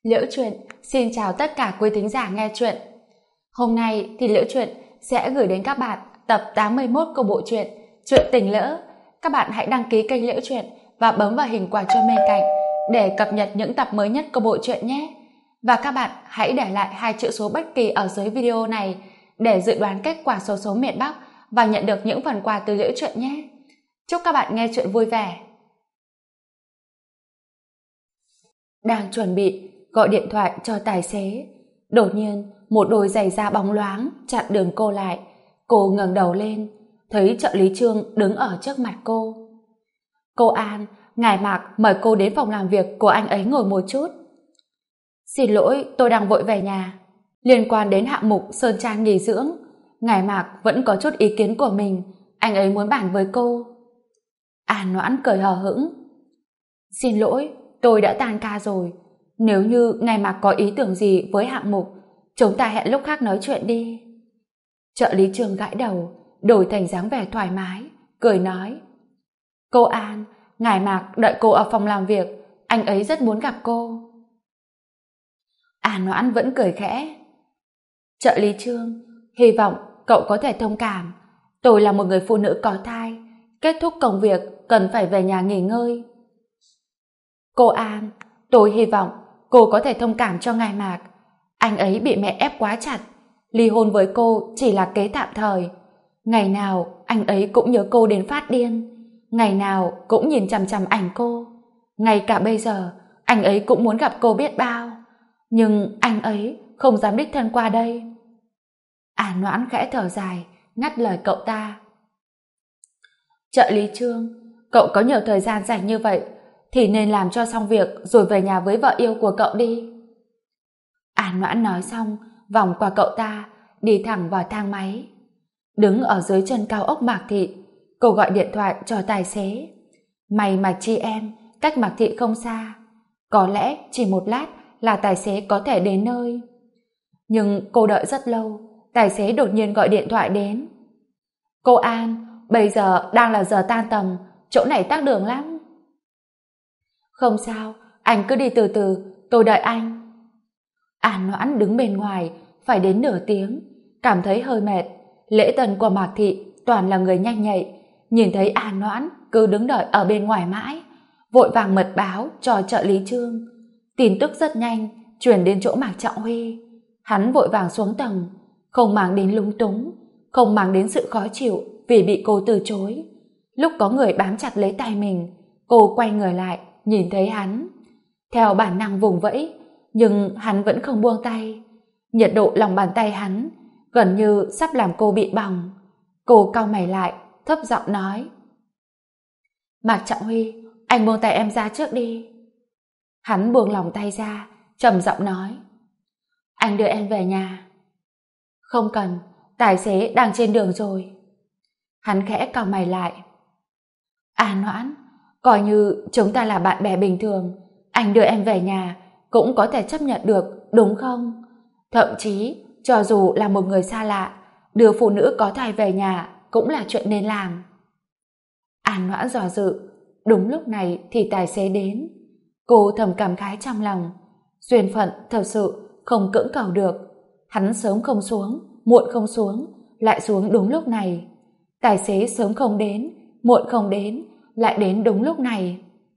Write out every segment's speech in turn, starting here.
Liễu Chuyện xin chào tất cả quý thính giả nghe chuyện. Hôm nay thì Liễu Chuyện sẽ gửi đến các bạn tập 81 của bộ truyện Chuyện Tình Lỡ. Các bạn hãy đăng ký kênh Liễu Chuyện và bấm vào hình quả chuông bên cạnh để cập nhật những tập mới nhất của bộ truyện nhé. Và các bạn hãy để lại 2 chữ số bất kỳ ở dưới video này để dự đoán kết quả xổ số miền Bắc và nhận được những phần quà từ Liễu Chuyện nhé. Chúc các bạn nghe chuyện vui vẻ. Đang chuẩn bị gọi điện thoại cho tài xế, đột nhiên một đôi giày da bóng loáng chặn đường cô lại. Cô ngẩng đầu lên, thấy trợ lý Trương đứng ở trước mặt cô. Cô An, ngài Mạc mời cô đến phòng làm việc của anh ấy ngồi một chút. Xin lỗi, tôi đang vội về nhà. Liên quan đến hạng mục Sơn Trang nghỉ dưỡng, ngài Mạc vẫn có chút ý kiến của mình, anh ấy muốn bàn với cô. An Noãn cười hờ hững. Xin lỗi, tôi đã tan ca rồi. Nếu như ngài Mạc có ý tưởng gì với hạng mục, chúng ta hẹn lúc khác nói chuyện đi. Trợ lý Trương gãi đầu, đổi thành dáng vẻ thoải mái, cười nói. Cô An, ngài Mạc đợi cô ở phòng làm việc, anh ấy rất muốn gặp cô. An Noãn vẫn cười khẽ. Trợ lý Trương, hy vọng cậu có thể thông cảm. Tôi là một người phụ nữ có thai, kết thúc công việc cần phải về nhà nghỉ ngơi. Cô An, tôi hy vọng cô có thể thông cảm cho ngài Mạc. Anh ấy bị mẹ ép quá chặt, ly hôn với cô chỉ là kế tạm thời. Ngày nào anh ấy cũng nhớ cô đến phát điên, ngày nào cũng nhìn chằm chằm ảnh cô. Ngay cả bây giờ anh ấy cũng muốn gặp cô biết bao, nhưng anh ấy không dám đích thân qua đây. An Noãn khẽ thở dài, ngắt lời cậu ta. Trợ lý Trương, cậu có nhiều thời gian rảnh như vậy thì nên làm cho xong việc rồi về nhà với vợ yêu của cậu đi. An Noãn nói xong, vòng qua cậu ta, đi thẳng vào thang máy. Đứng ở dưới chân cao ốc Mạc Thị, cô gọi điện thoại cho tài xế. May mà chị em cách Mạc Thị không xa, có lẽ chỉ một lát là tài xế có thể đến nơi. Nhưng cô đợi rất lâu, tài xế đột nhiên gọi điện thoại đến. Cô An, bây giờ đang là giờ tan tầm, chỗ này tắc đường lắm. Không sao, anh cứ đi từ từ, tôi đợi anh. An Noãn đứng bên ngoài phải đến nửa tiếng, cảm thấy hơi mệt. Lễ tân của Mạc Thị toàn là người nhanh nhạy, nhìn thấy An Noãn cứ đứng đợi ở bên ngoài mãi, vội vàng mật báo cho trợ lý Trương. Tin tức rất nhanh truyền đến chỗ Mạc Trọng Huy. Hắn vội vàng xuống tầng, không mang đến lúng túng, không mang đến sự khó chịu vì bị cô từ chối. Lúc có người bám chặt lấy tay mình, cô quay người lại nhìn thấy hắn, theo bản năng vùng vẫy, nhưng hắn vẫn không buông tay. Nhiệt độ lòng bàn tay hắn gần như sắp làm cô bị bỏng. Cô cau mày lại, thấp giọng nói. Mạc Trọng Huy, anh buông tay em ra trước đi. Hắn buông lòng tay ra, trầm giọng nói. Anh đưa em về nhà. Không cần, tài xế đang trên đường rồi. Hắn khẽ cau mày lại. An Noãn, coi như chúng ta là bạn bè bình thường, anh đưa em về nhà cũng có thể chấp nhận được, đúng không? Thậm chí, cho dù là một người xa lạ, đưa phụ nữ có thai về nhà cũng là chuyện nên làm. An Noãn dò dự, đúng lúc này thì tài xế đến. Cô thầm cảm khái trong lòng, duyên phận thật sự không cưỡng cầu được. Hắn sớm không xuống, muộn không xuống, lại xuống đúng lúc này. Tài xế sớm không đến, muộn không đến, lại đến đúng lúc này.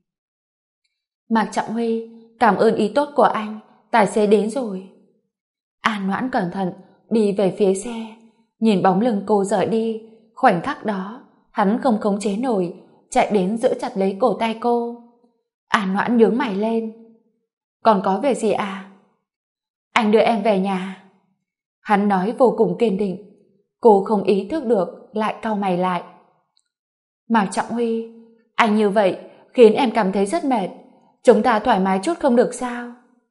Mạc Trọng Huy, cảm ơn ý tốt của anh, tài xế đến rồi. An Noãn cẩn thận đi về phía xe, nhìn bóng lưng cô rời đi. Khoảnh khắc đó hắn không khống chế nổi, chạy đến giữ chặt lấy cổ tay cô. An Noãn nhướng mày lên. Còn có việc gì à? Anh đưa em về nhà. Hắn nói vô cùng kiên định. Cô không ý thức được, lại cau mày lại. Mạc Trọng Huy, anh như vậy khiến em cảm thấy rất mệt, chúng ta thoải mái chút không được sao?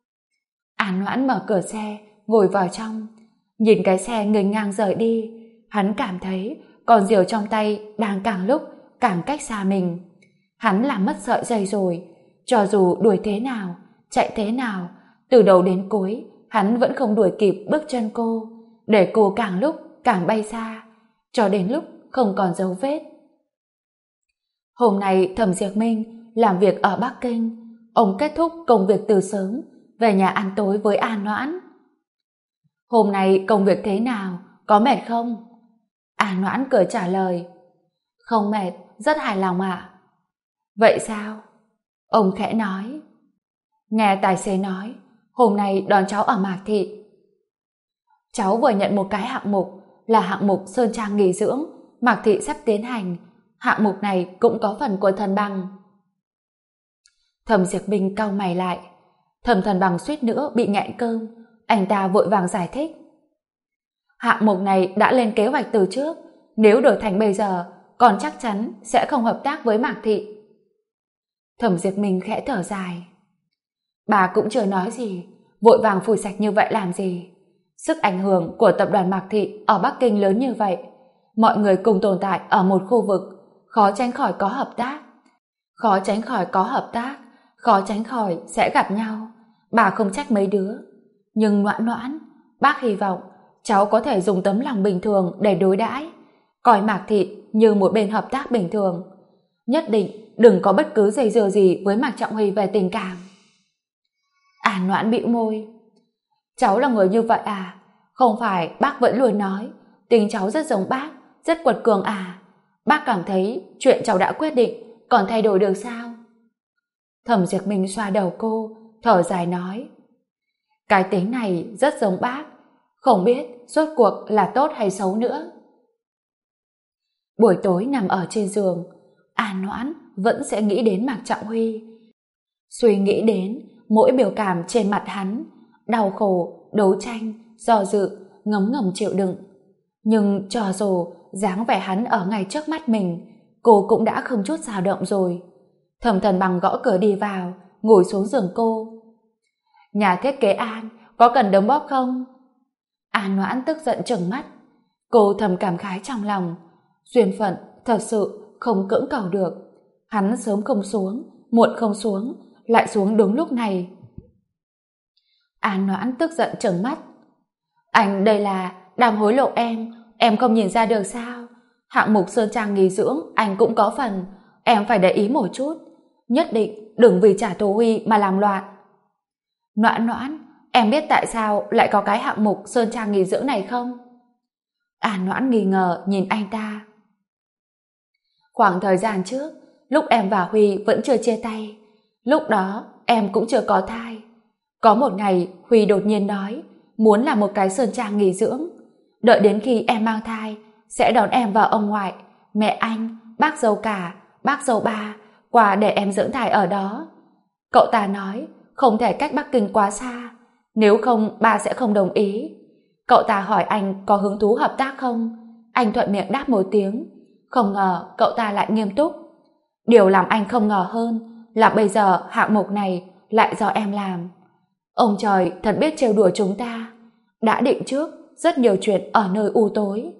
An Noãn mở cửa xe, ngồi vào trong, nhìn cái xe nghênh ngang rời đi. Hắn cảm thấy con diều trong tay đang càng lúc càng cách xa mình. Hắn làm mất sợi dây rồi, cho dù đuổi thế nào, chạy thế nào, từ đầu đến cuối hắn vẫn không đuổi kịp bước chân cô, để cô càng lúc càng bay xa, cho đến lúc không còn dấu vết. Hôm nay Thẩm Diệp Minh làm việc ở Bắc Kinh. Ông kết thúc công việc từ sớm, về nhà ăn tối với An Noãn. Hôm nay công việc thế nào, có mệt không? An Noãn cười trả lời. Không mệt, rất hài lòng ạ. Vậy sao? Ông khẽ nói. Nghe tài xế nói, hôm nay đón cháu ở Mạc Thị. Cháu vừa nhận một cái hạng mục là hạng mục sơn trang nghỉ dưỡng, Mạc Thị sắp tiến hành. Hạng mục này cũng có phần của Thần Bằng. Thẩm Diệp Minh cau mày lại. Thẩm Thần Bằng suýt nữa bị nghẹn cơm. Anh ta vội vàng giải thích. Hạng mục này đã lên kế hoạch từ trước, nếu đổi thành bây giờ, còn chắc chắn sẽ không hợp tác với Mạc Thị. Thẩm Diệp Minh khẽ thở dài. Bà cũng chưa nói gì, vội vàng phủi sạch như vậy làm gì? Sức ảnh hưởng của tập đoàn Mạc Thị ở Bắc Kinh lớn như vậy, mọi người cùng tồn tại ở một khu vực, khó tránh khỏi có hợp tác. Khó tránh khỏi có hợp tác, khó tránh khỏi sẽ gặp nhau. Bà không trách mấy đứa. Nhưng Noãn Noãn, bác hy vọng cháu có thể dùng tấm lòng bình thường để đối đãi, coi Mạc Thị như một bên hợp tác bình thường. Nhất định đừng có bất cứ dây dưa gì với Mạc Trọng Huy về tình cảm. An Noãn bĩu môi. Cháu là người như vậy à? Không phải bác vẫn luôn nói tình cháu rất giống bác, rất quật cường à? Bác cảm thấy chuyện cháu đã quyết định còn thay đổi được sao? Thẩm Diệp Minh xoa đầu cô, thở dài nói. Cái tính này rất giống bác, không biết rốt cuộc là tốt hay xấu nữa. Buổi tối nằm ở trên giường, An Noãn vẫn sẽ nghĩ đến Mạc Trọng Huy. Suy nghĩ đến mỗi biểu cảm trên mặt hắn, đau khổ, đấu tranh, do dự, ngấm ngầm chịu đựng. Nhưng cho dù dáng vẻ hắn ở ngay trước mắt mình, cô cũng đã không chút dao động rồi. Thẩm Thần Bằng gõ cửa đi vào, ngồi xuống giường cô. Nhà thiết kế An, có cần đấm bóp không? An Noãn tức giận trừng mắt. Cô thầm cảm khái trong lòng. Duyên phận thật sự không cưỡng cầu được. Hắn sớm không xuống, muộn không xuống, lại xuống đúng lúc này. An Noãn tức giận trừng mắt. Anh đây là đang hối lộ em không nhìn ra được sao? Hạng mục sơn trang nghỉ dưỡng anh cũng có phần, em phải để ý một chút. Nhất định đừng vì trả thù Huy mà làm loạn. Noãn Noãn, em biết tại sao lại có cái hạng mục sơn trang nghỉ dưỡng này không? An Noãn nghi ngờ nhìn anh ta. Khoảng thời gian trước, lúc em và Huy vẫn chưa chia tay, lúc đó em cũng chưa có thai. Có một ngày Huy đột nhiên nói muốn làm một cái sơn trang nghỉ dưỡng, đợi đến khi em mang thai sẽ đón em vào ông ngoại, mẹ anh, bác dâu cả, bác dâu ba qua để em dưỡng thai ở đó. Cậu ta nói không thể cách Bắc Kinh quá xa, nếu không ba sẽ không đồng ý. Cậu ta hỏi anh có hứng thú hợp tác không, anh thuận miệng đáp một tiếng. Không ngờ cậu ta lại nghiêm túc. Điều làm anh không ngờ hơn là bây giờ hạng mục này lại do em làm. Ông trời thật biết trêu đùa chúng ta, đã định trước rất nhiều chuyện ở nơi u tối.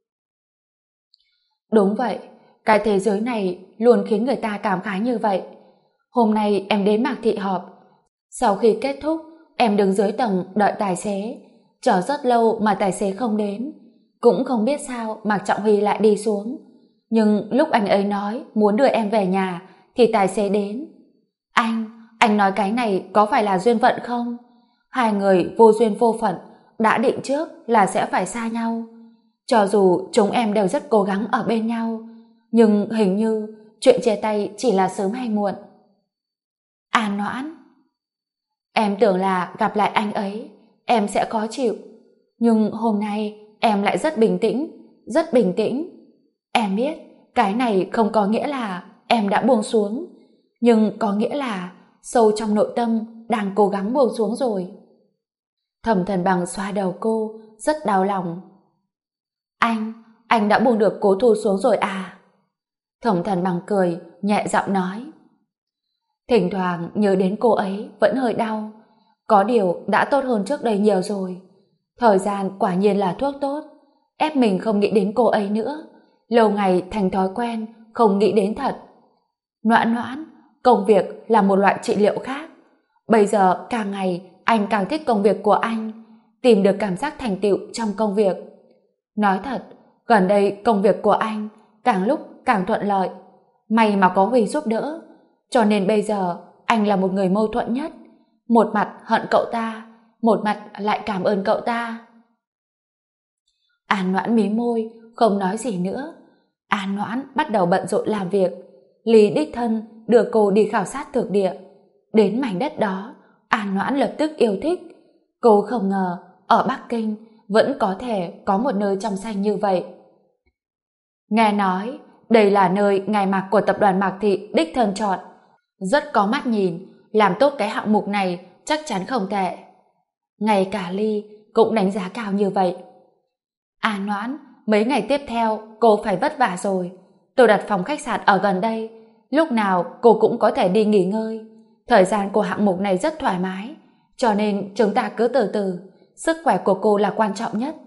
Đúng vậy, cái thế giới này luôn khiến người ta cảm khái như vậy. Hôm nay em đến Mạc Thị họp. Sau khi kết thúc, em đứng dưới tầng đợi tài xế. Chờ rất lâu mà tài xế không đến. Cũng không biết sao Mạc Trọng Huy lại đi xuống. Nhưng lúc anh ấy nói muốn đưa em về nhà thì tài xế đến. Anh nói cái này có phải là duyên phận không? Hai người vô duyên vô phận đã định trước là sẽ phải xa nhau. Cho dù chúng em đều rất cố gắng ở bên nhau, nhưng hình như chuyện chia tay chỉ là sớm hay muộn. An Noãn, em tưởng là gặp lại anh ấy em sẽ khó chịu, nhưng hôm nay em lại rất bình tĩnh, rất bình tĩnh. Em biết cái này không có nghĩa là em đã buông xuống, nhưng có nghĩa là sâu trong nội tâm đang cố gắng buông xuống rồi. Thẩm Thần Bằng xoa đầu cô, rất đau lòng. Anh đã buông được Cố Thu xuống rồi à? Thẩm Thần Bằng cười, nhẹ giọng nói. Thỉnh thoảng nhớ đến cô ấy vẫn hơi đau, có điều đã tốt hơn trước đây nhiều rồi. Thời gian quả nhiên là thuốc tốt, ép mình không nghĩ đến cô ấy nữa, lâu ngày thành thói quen không nghĩ đến thật. Noãn Noãn, công việc là một loại trị liệu khác. Bây giờ càng ngày anh càng thích công việc của anh, tìm được cảm giác thành tựu trong công việc. Nói thật, gần đây công việc của anh càng lúc càng thuận lợi. May mà có Huy giúp đỡ, cho nên bây giờ anh là một người mâu thuẫn nhất. một mặt hận cậu ta, một mặt lại cảm ơn cậu ta. An Noãn mí môi, không nói gì nữa. An Noãn bắt đầu bận rộn làm việc. Lý đích thân đưa cô đi khảo sát thực địa. Đến mảnh đất đó, An Noãn lập tức yêu thích. Cô không ngờ ở Bắc Kinh vẫn có thể có một nơi trong xanh như vậy. Nghe nói đây là nơi ngài Mạc của tập đoàn Mạc Thị đích thân chọn, rất có mắt nhìn, làm tốt cái hạng mục này chắc chắn không tệ. Ngay cả Ly cũng đánh giá cao như vậy. An Noãn, mấy ngày tiếp theo cô phải vất vả rồi. Tôi đặt phòng khách sạn ở gần đây, lúc nào cô cũng có thể đi nghỉ ngơi. Thời gian của hạng mục này rất thoải mái, cho nên chúng ta cứ từ từ, sức khỏe của cô là quan trọng nhất.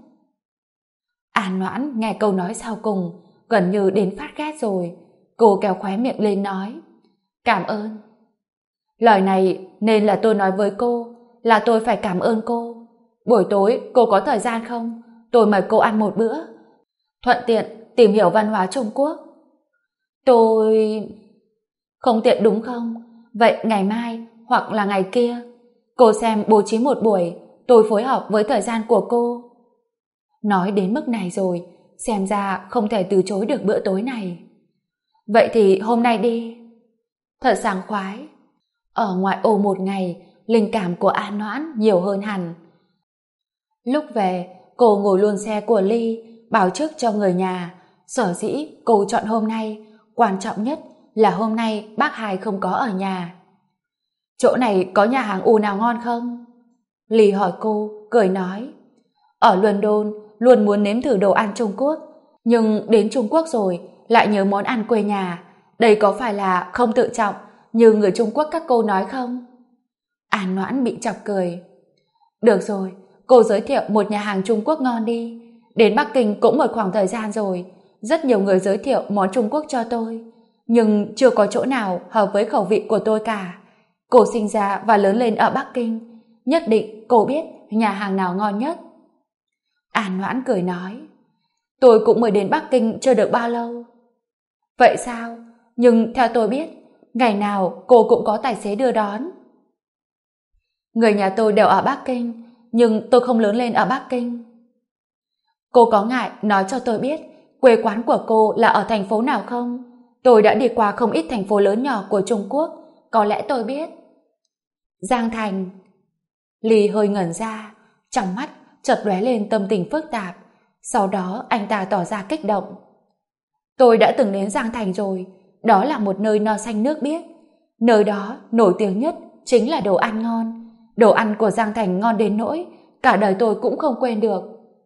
An Noãn nghe câu nói sau cùng gần như đến phát ghét rồi. Cô kéo khóe miệng lên nói, cảm ơn. Lời này nên là tôi nói với cô, là tôi phải cảm ơn cô. Buổi tối cô có thời gian không? Tôi mời cô ăn một bữa, thuận tiện tìm hiểu văn hóa Trung Quốc. Tôi... Không tiện đúng không? Vậy ngày mai hoặc là ngày kia, cô xem bố trí một buổi, tôi phối hợp với thời gian của cô. Nói đến mức này rồi, xem ra không thể từ chối được bữa tối này. Vậy thì hôm nay đi. Thật sảng khoái. Ở ngoại ô một ngày, linh cảm của An Noãn nhiều hơn hẳn. Lúc về, cô ngồi luôn xe của Ly, báo trước cho người nhà. Sở dĩ cô chọn hôm nay, quan trọng nhất là hôm nay bác Hai không có ở nhà. Chỗ này có nhà hàng U nào ngon không? Ly hỏi cô, cười nói. Ở London luôn muốn nếm thử đồ ăn Trung Quốc, nhưng đến Trung Quốc rồi lại nhớ món ăn quê nhà. Đây có phải là không tự trọng như người Trung Quốc các cô nói không? An Noãn bị chọc cười. Được rồi, cô giới thiệu một nhà hàng Trung Quốc ngon đi. Đến Bắc Kinh cũng một khoảng thời gian rồi, rất nhiều người giới thiệu món Trung Quốc cho tôi, nhưng chưa có chỗ nào hợp với khẩu vị của tôi cả. Cô sinh ra và lớn lên ở Bắc Kinh, nhất định cô biết nhà hàng nào ngon nhất. An Noãn cười nói, tôi cũng mới đến Bắc Kinh chưa được bao lâu. Vậy sao? Nhưng theo tôi biết, ngày nào cô cũng có tài xế đưa đón. Người nhà tôi đều ở Bắc Kinh, nhưng tôi không lớn lên ở Bắc Kinh. Cô có ngại nói cho tôi biết quê quán của cô là ở thành phố nào không? Tôi đã đi qua không ít thành phố lớn nhỏ của Trung Quốc, có lẽ tôi biết. Giang Thành. Ly hơi ngẩn ra, trong mắt chợt lóe lên tâm tình phức tạp. Sau đó anh ta tỏ ra kích động. Tôi đã từng đến Giang Thành rồi, đó là một nơi no xanh nước biếc. Nơi đó nổi tiếng nhất chính là đồ ăn ngon. Đồ ăn của Giang Thành ngon đến nỗi cả đời tôi cũng không quên được.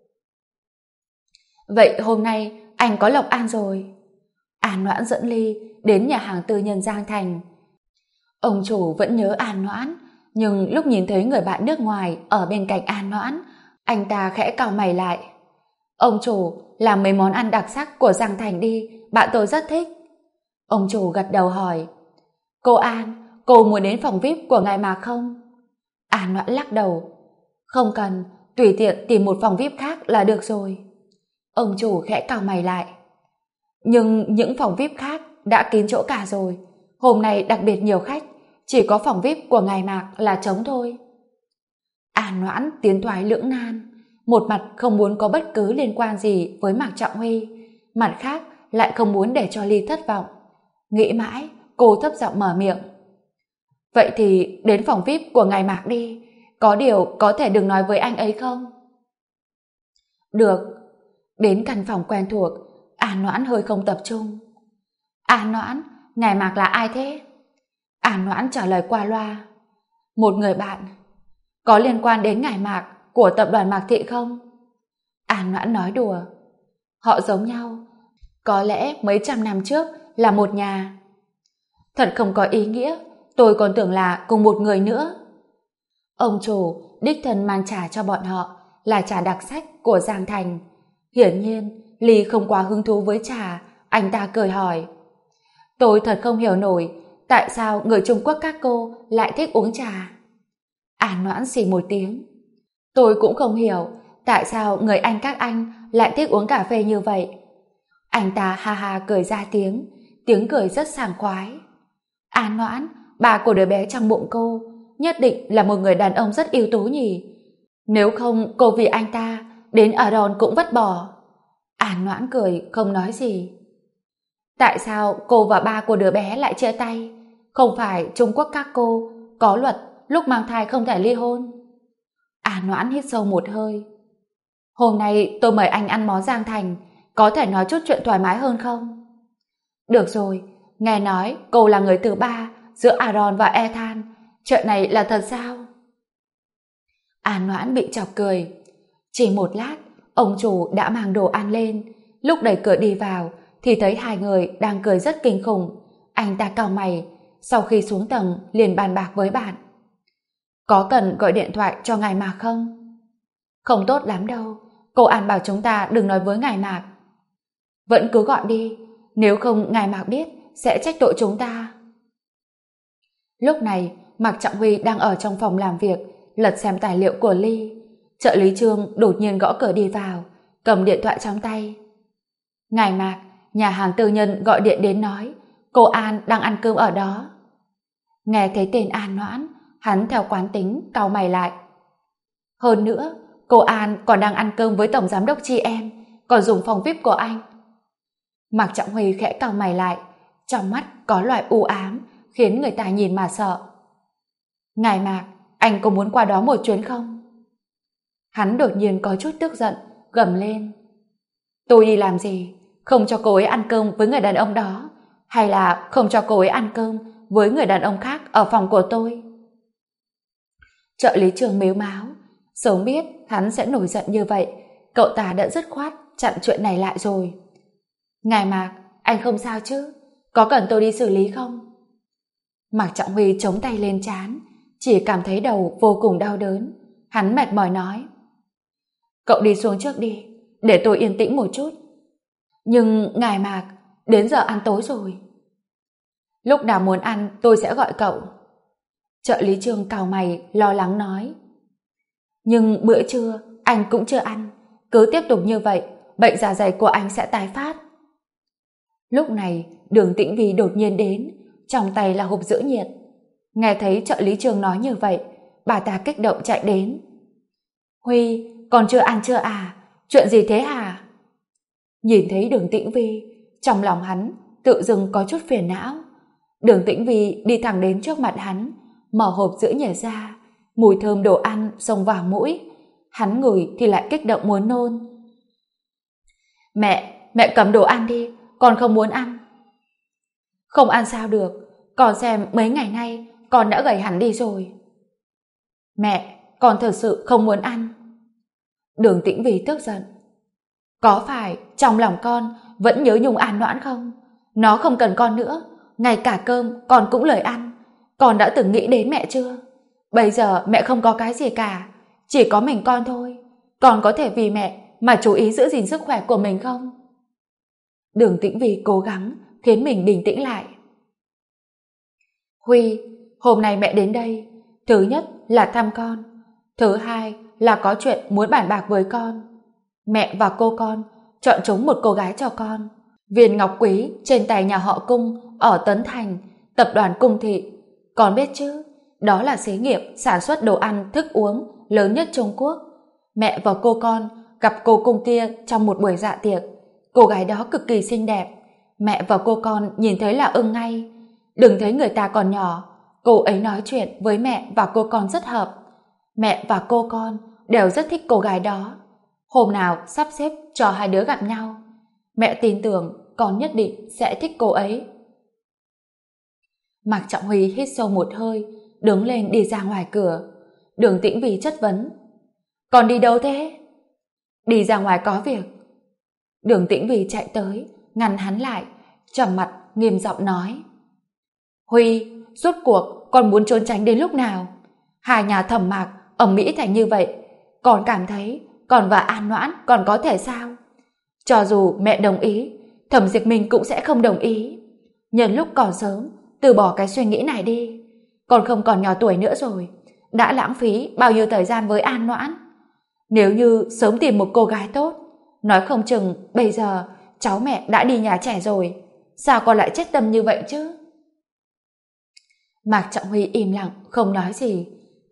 Vậy hôm nay anh có lộc ăn rồi. An Noãn dẫn Ly đến nhà hàng tư nhân Giang Thành. Ông chủ vẫn nhớ An Noãn, nhưng lúc nhìn thấy người bạn nước ngoài ở bên cạnh An Noãn, anh ta khẽ cau mày lại. Ông chủ, làm mấy món ăn đặc sắc của Giang Thành đi, bạn tôi rất thích. Ông chủ gật đầu hỏi, cô An, cô muốn đến phòng VIP của ngài Mạc không? An Noãn lắc đầu, không cần, tùy tiện tìm một phòng VIP khác là được rồi. Ông chủ khẽ cau mày lại, nhưng những phòng VIP khác đã kín chỗ cả rồi, hôm nay đặc biệt nhiều khách, chỉ có phòng VIP của ngài Mạc là trống thôi. An Noãn tiến thoái lưỡng nan, một mặt không muốn có bất cứ liên quan gì với Mạc Trọng Huy, mặt khác lại không muốn để cho Ly thất vọng. Nghĩ mãi, cô thấp giọng mở miệng. Vậy thì đến phòng VIP của ngài Mạc đi, có điều có thể đừng nói với anh ấy không? Được. Đến căn phòng quen thuộc, An Noãn hơi không tập trung. An Noãn, ngài Mạc là ai thế? An Noãn trả lời qua loa. Một người bạn. Có liên quan đến ngài Mạc của tập đoàn Mạc Thị không? An Noãn nói đùa. Họ giống nhau, có lẽ mấy trăm năm trước là một nhà. Thật không có ý nghĩa, tôi còn tưởng là cùng một người nữa. Ông chủ đích thân mang trà cho bọn họ, là trà đặc sắc của Giang Thành. Hiển nhiên Ly không quá hứng thú với trà, anh ta cười hỏi. Tôi thật không hiểu nổi, tại sao người Trung Quốc các cô lại thích uống trà? An Noãn xì một tiếng. Tôi cũng không hiểu, tại sao người Anh các anh lại thích uống cà phê như vậy? Anh ta ha ha cười ra tiếng cười rất sảng khoái. An Noãn, bà của đứa bé trong bụng cô, nhất định là một người đàn ông rất ưu tú nhỉ. Nếu không cô vì anh ta đến ở đòn cũng vứt bỏ. An Noãn cười không nói gì. Tại sao cô và ba của đứa bé lại chia tay? Không phải Trung Quốc các cô có luật lúc mang thai không thể ly hôn? An Noãn hít sâu một hơi. Hôm nay tôi mời anh ăn món Giang Thành, có thể nói chút chuyện thoải mái hơn không? Được rồi, nghe nói cô là người thứ ba giữa Aaron và Ethan, chuyện này là thật sao? An Noãn bị chọc cười. Chỉ một lát, ông chủ đã mang đồ ăn lên. Lúc đẩy cửa đi vào thì thấy hai người đang cười rất kinh khủng. Anh ta cau mày, sau khi xuống tầng liền bàn bạc với bạn. Có cần gọi điện thoại cho ngài Mạc không? Không tốt lắm đâu, cô An bảo chúng ta đừng nói với ngài Mạc. Vẫn cứ gọi đi, nếu không ngài Mạc biết sẽ trách tội chúng ta. Lúc này Mạc Trọng Huy đang ở trong phòng làm việc lật xem tài liệu của Ly. Trợ lý Trương đột nhiên gõ cửa đi vào, cầm điện thoại trong tay. Ngài Mạc, nhà hàng tư nhân gọi điện đến nói cô An đang ăn cơm ở đó. Nghe thấy tên An Noãn, hắn theo quán tính cau mày lại. Hơn nữa, cô An còn đang ăn cơm với tổng giám đốc chị em, còn dùng phòng VIP của anh. Mạc Trọng Huy khẽ cau mày lại, trong mắt có loại u ám khiến người ta nhìn mà sợ. Ngài Mạc, anh có muốn qua đó một chuyến không? Hắn đột nhiên có chút tức giận, gầm lên. Tôi đi làm gì? Không cho cô ấy ăn cơm với người đàn ông đó, hay là không cho cô ấy ăn cơm với người đàn ông khác ở phòng của tôi? Trợ lý Trường mếu máo, sớm biết hắn sẽ nổi giận như vậy, cậu ta đã dứt khoát chặn chuyện này lại rồi. Ngài Mạc, anh không sao chứ? Có cần tôi đi xử lý không? Mạc Trọng Huy chống tay lên trán, chỉ cảm thấy đầu vô cùng đau đớn. Hắn mệt mỏi nói. Cậu đi xuống trước đi, để tôi yên tĩnh một chút. Nhưng ngài Mạc, đến giờ ăn tối rồi. Lúc nào muốn ăn tôi sẽ gọi cậu. Trợ lý Trương cau mày lo lắng nói. Nhưng bữa trưa anh cũng chưa ăn, cứ tiếp tục như vậy bệnh dạ dày của anh sẽ tái phát. Lúc này Đường Tĩnh Vi đột nhiên đến, trong tay là hộp giữ nhiệt. Nghe thấy trợ lý Trương nói như vậy, bà ta kích động chạy đến. Huy, còn chưa ăn chưa à? Chuyện gì thế hả? Nhìn thấy Đường Tĩnh Vi, trong lòng hắn tự dưng có chút phiền não. Đường Tĩnh Vi đi thẳng đến trước mặt hắn, mở hộp giữ nhiệt ra, mùi thơm đồ ăn xông vào mũi. Hắn ngửi thì lại kích động muốn nôn. Mẹ cầm đồ ăn đi, con không muốn ăn. Không ăn sao được, con xem mấy ngày nay con đã gầy hẳn đi rồi. Mẹ, con thật sự không muốn ăn. Đường Tĩnh Vi tức giận. Có phải trong lòng con vẫn nhớ nhung An Noãn không? Nó không cần con nữa, ngay cả cơm con cũng lười ăn. Con đã từng nghĩ đến mẹ chưa? Bây giờ mẹ không có cái gì cả, chỉ có mình con thôi. Con có thể vì mẹ mà chú ý giữ gìn sức khỏe của mình không? Đường Tĩnh Vi cố gắng khiến mình bình tĩnh lại. Huy, hôm nay mẹ đến đây, thứ nhất là thăm con, thứ hai là có chuyện muốn bàn bạc với con. Mẹ và cô con chọn trúng một cô gái cho con, viên ngọc quý trên tay nhà họ Cung ở Tấn Thành, tập đoàn Cung Thị. Con biết chứ, đó là xí nghiệp sản xuất đồ ăn thức uống lớn nhất Trung Quốc. Mẹ và cô con gặp cô Cung kia trong một buổi dạ tiệc. Cô gái đó cực kỳ xinh đẹp, mẹ và cô con nhìn thấy là ưng ngay. Đừng thấy người ta còn nhỏ, cô ấy nói chuyện với mẹ và cô con rất hợp. Mẹ và cô con đều rất thích cô gái đó. Hôm nào sắp xếp cho hai đứa gặp nhau. Mẹ tin tưởng con nhất định sẽ thích cô ấy. Mạc Trọng Huy hít sâu một hơi, đứng lên đi ra ngoài cửa. Đường Tĩnh Vi chất vấn. Con đi đâu thế? Đi ra ngoài có việc. Đường Tĩnh Vi chạy tới, ngăn hắn lại, trầm mặt nghiêm giọng nói. Huy, rốt cuộc con muốn trốn tránh đến lúc nào? Hai nhà Thẩm Mạc ầm ĩ thành như vậy, con cảm thấy con và An Noãn còn có thể sao? Cho dù mẹ đồng ý, Thẩm Diệp Minh cũng sẽ không đồng ý. Nhân lúc còn sớm, từ bỏ cái suy nghĩ này đi. Con không còn nhỏ tuổi nữa rồi, đã lãng phí bao nhiêu thời gian với An Noãn. Nếu như sớm tìm một cô gái tốt, nói không chừng bây giờ cháu mẹ đã đi nhà trẻ rồi. Sao con lại chết tâm như vậy chứ? Mạc Trọng Huy im lặng không nói gì.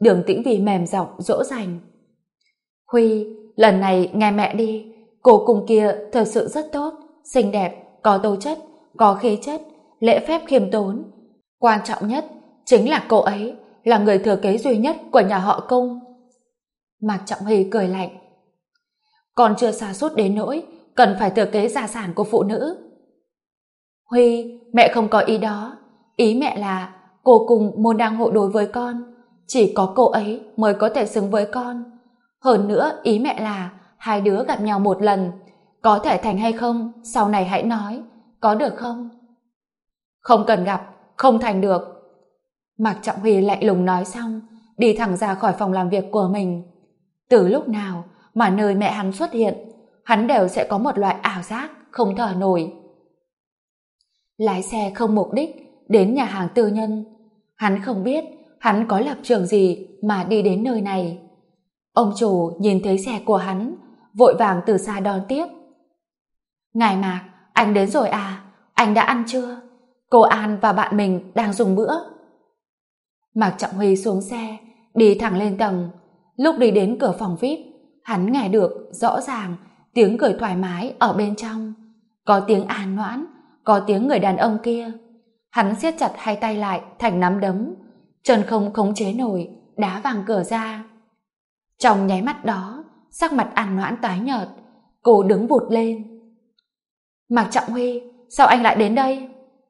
Đường Tĩnh Vy mềm giọng dỗ dành. Huy, lần này nghe mẹ đi, cô cùng kia thật sự rất tốt, xinh đẹp, có tố chất, có khí chất, lễ phép khiêm tốn. Quan trọng nhất chính là cô ấy là người thừa kế duy nhất của nhà họ Cung. Mạc Trọng Huy cười lạnh. Còn chưa sa sút đến nỗi cần phải thừa kế gia sản của phụ nữ. Huy, mẹ không có ý đó. Ý mẹ là cô cùng môn đăng hộ đối với con. Chỉ có cô ấy mới có thể xứng với con. Hơn nữa, ý mẹ là hai đứa gặp nhau một lần. Có thể thành hay không, sau này hãy nói. Có được không? Không cần gặp, không thành được. Mạc Trọng Huy lạnh lùng nói xong, đi thẳng ra khỏi phòng làm việc của mình. Từ lúc nào mà nơi mẹ hắn xuất hiện, hắn đều sẽ có một loại ảo giác không thở nổi. Lái xe không mục đích đến nhà hàng tư nhân. Hắn không biết hắn có lập trường gì mà đi đến nơi này. Ông chủ nhìn thấy xe của hắn, vội vàng từ xa đón tiếp. Ngài Mạc, anh đến rồi à? Anh đã ăn chưa? Cô An và bạn mình đang dùng bữa. Mạc Trọng Huy xuống xe, đi thẳng lên tầng. Lúc đi đến cửa phòng VIP, hắn nghe được rõ ràng tiếng cười thoải mái ở bên trong. Có tiếng an noãn, có tiếng người đàn ông kia. Hắn siết chặt hai tay lại thành nắm đấm, chân không khống chế nổi, đá văng cửa ra. Trong nháy mắt đó, sắc mặt an noãn tái nhợt, cô đứng vụt lên. Mạc Trọng Huy, sao anh lại đến đây?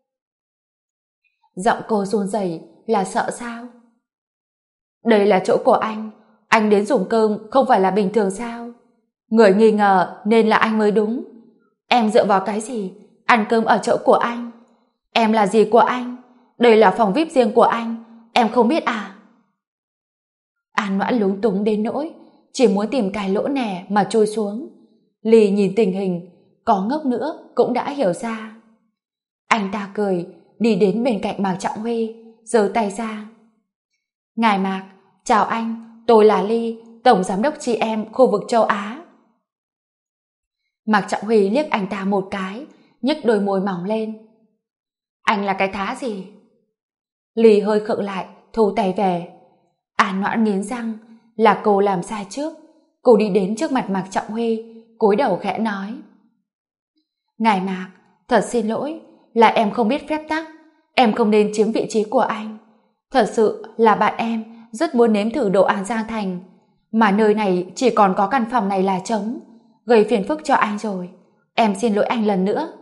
Giọng cô run rẩy là sợ sao? Đây là chỗ của anh đến dùng cơm không phải là bình thường sao? Người nghi ngờ nên là anh mới đúng. Em dựa vào cái gì ăn cơm ở chỗ của anh? Em là gì của anh? Đây là phòng VIP riêng của anh, em không biết à? An Noãn lúng túng đến nỗi chỉ muốn tìm cái lỗ nẻ mà chui xuống. Ly nhìn tình hình, có ngốc nữa cũng đã hiểu ra. Anh ta cười, đi đến bên cạnh Mạc Trọng Huy, giơ tay ra. Ngài Mạc, chào anh, tôi là Ly, tổng giám đốc chị em khu vực châu Á. Mạc Trọng Huy liếc anh ta một cái, nhếch đôi môi mỏng lên. Anh là cái thá gì? Ly hơi khựng lại, thu tay về. An Noãn nghiến răng, là cô làm sai trước. Cô đi đến trước mặt Mạc Trọng Huy, cúi đầu khẽ nói. Ngài Mạc, thật xin lỗi, là em không biết phép tắc, em không nên chiếm vị trí của anh. Thật sự là bạn em rất muốn nếm thử đồ ăn Giang Thành, mà nơi này chỉ còn có căn phòng này là trống, gây phiền phức cho anh rồi. Em xin lỗi anh lần nữa.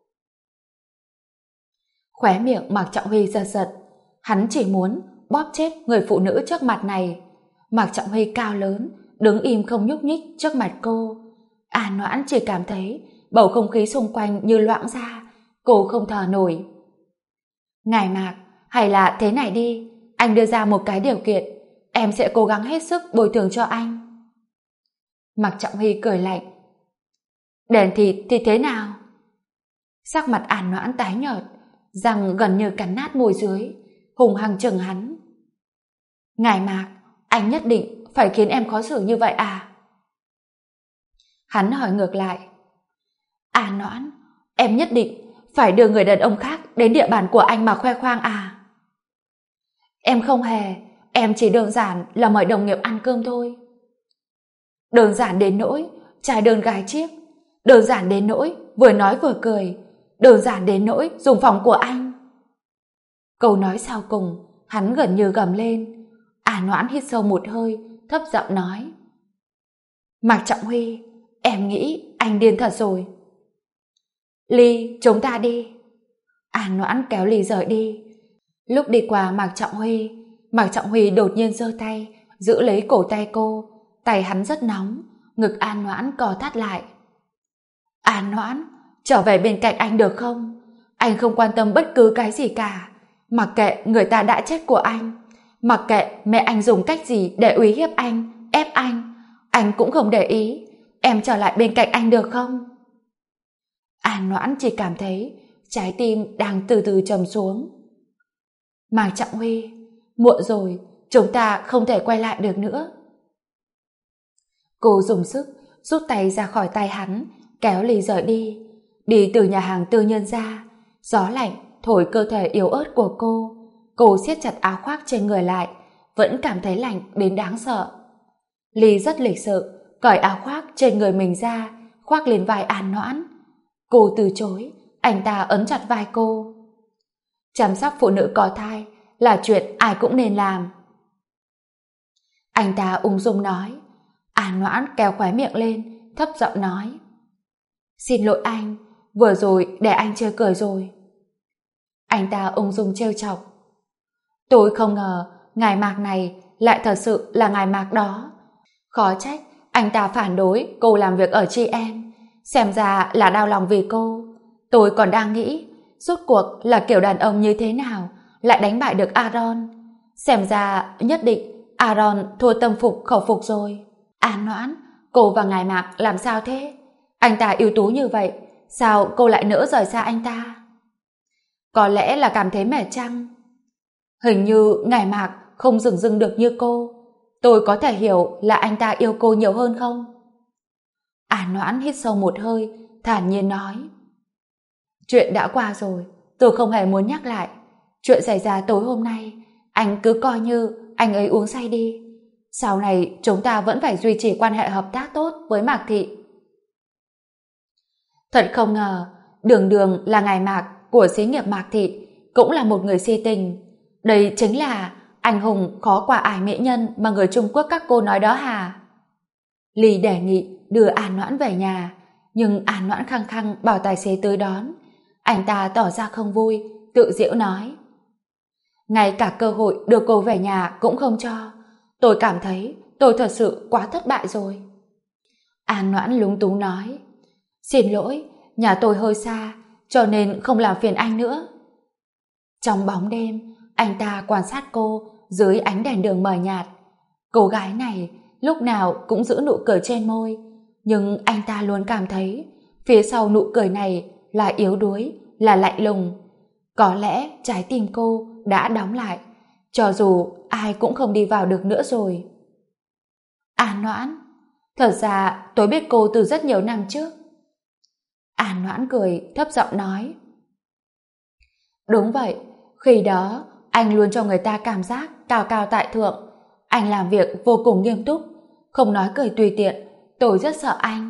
Khóe miệng Mạc Trọng Huy giật giật, hắn chỉ muốn bóp chết người phụ nữ trước mặt này. Mạc Trọng Huy cao lớn, đứng im không nhúc nhích trước mặt cô. An Noãn chỉ cảm thấy bầu không khí xung quanh như loãng ra, cô không thở nổi. Ngài Mạc, hay là thế này đi, anh đưa ra một cái điều kiện, em sẽ cố gắng hết sức bồi thường cho anh. Mạc Trọng Huy cười lạnh. Đền thịt thì thế nào? Sắc mặt An Noãn tái nhợt, răng gần như cắn nát môi dưới, hùng hăng chừng hắn. Ngài Mạc, anh nhất định phải khiến em khó xử như vậy à? Hắn hỏi ngược lại. An Noãn, em nhất định phải đưa người đàn ông khác đến địa bàn của anh mà khoe khoang à? Em không hề, em chỉ đơn giản là mời đồng nghiệp ăn cơm thôi. Đơn giản đến nỗi trai đơn gái chiếc, đơn giản đến nỗi vừa nói vừa cười, đơn giản đến nỗi dùng phòng của anh. Câu nói sau cùng hắn gần như gầm lên. An Noãn hít sâu một hơi, thấp giọng nói. Mạc Trọng Huy, em nghĩ anh điên thật rồi. Ly, chúng ta đi. An Noãn kéo Ly rời đi. Lúc đi qua Mạc Trọng Huy đột nhiên giơ tay giữ lấy cổ tay cô. Tay hắn rất nóng, ngực An Noãn co thắt lại. An Noãn, trở về bên cạnh anh được không? Anh không quan tâm bất cứ cái gì cả. Mặc kệ người ta đã chết của anh, mặc kệ mẹ anh dùng cách gì để uy hiếp anh, ép anh cũng không để ý. Em trở lại bên cạnh anh được không? An Noãn chỉ cảm thấy trái tim đang từ từ trầm xuống. Mạc Trọng Huy, muộn rồi, chúng ta không thể quay lại được nữa. Cô dùng sức rút tay ra khỏi tay hắn, kéo Ly rời đi. Đi từ nhà hàng tư nhân ra, gió lạnh thổi cơ thể yếu ớt của cô. Cô siết chặt áo khoác trên người lại, vẫn cảm thấy lạnh đến đáng sợ. Ly rất lịch sự, cởi áo khoác trên người mình ra, khoác lên vai An Noãn. Cô từ chối, anh ta ấn chặt vai cô. Chăm sóc phụ nữ có thai là chuyện ai cũng nên làm. Anh ta ung dung nói. An Noãn kéo khóe miệng lên, thấp giọng nói. Xin lỗi anh, vừa rồi để anh chơi cười rồi. Anh ta ung dung trêu chọc. Tôi không ngờ ngài Mạc này lại thật sự là ngài Mạc đó. Khó trách anh ta phản đối cô làm việc ở chị em. Xem ra là đau lòng vì cô. Tôi còn đang nghĩ rốt cuộc là kiểu đàn ông như thế nào lại đánh bại được Aaron. Xem ra nhất định Aaron thua tâm phục khẩu phục rồi. An Noãn, cô và ngài Mạc làm sao thế? Anh ta ưu tú như vậy, sao cô lại nỡ rời xa anh ta? Có lẽ là cảm thấy mệt chăng? Hình như ngài Mạc không dửng dưng được như cô. Tôi có thể hiểu là anh ta yêu cô nhiều hơn không? An Noãn hít sâu một hơi, thản nhiên nói. Chuyện đã qua rồi, tôi không hề muốn nhắc lại. Chuyện xảy ra tối hôm nay, anh cứ coi như anh ấy uống say đi. Sau này chúng ta vẫn phải duy trì quan hệ hợp tác tốt với Mạc Thị. Thật không ngờ, đường đường là ngài Mạc của xí nghiệp Mạc Thị, cũng là một người si tình. Đây chính là anh hùng khó qua ải mỹ nhân mà người Trung Quốc các cô nói đó hả? Ly đề nghị đưa An Noãn về nhà, nhưng An Noãn khăng khăng bảo tài xế tới đón. Anh ta tỏ ra không vui, tự giễu nói. Ngay cả cơ hội đưa cô về nhà cũng không cho. Tôi cảm thấy tôi thật sự quá thất bại rồi. An Noãn lúng túng nói. Xin lỗi, nhà tôi hơi xa, cho nên không làm phiền anh nữa. Trong bóng đêm, anh ta quan sát cô dưới ánh đèn đường mờ nhạt. Cô gái này lúc nào cũng giữ nụ cười trên môi, nhưng anh ta luôn cảm thấy phía sau nụ cười này là yếu đuối, là lạnh lùng. Có lẽ trái tim cô đã đóng lại, cho dù ai cũng không đi vào được nữa rồi. An Noãn, thật ra tôi biết cô từ rất nhiều năm trước. An Noãn cười thấp giọng nói. Đúng vậy, khi đó anh luôn cho người ta cảm giác cao cao tại thượng. Anh làm việc vô cùng nghiêm túc, không nói cười tùy tiện. Tôi rất sợ anh.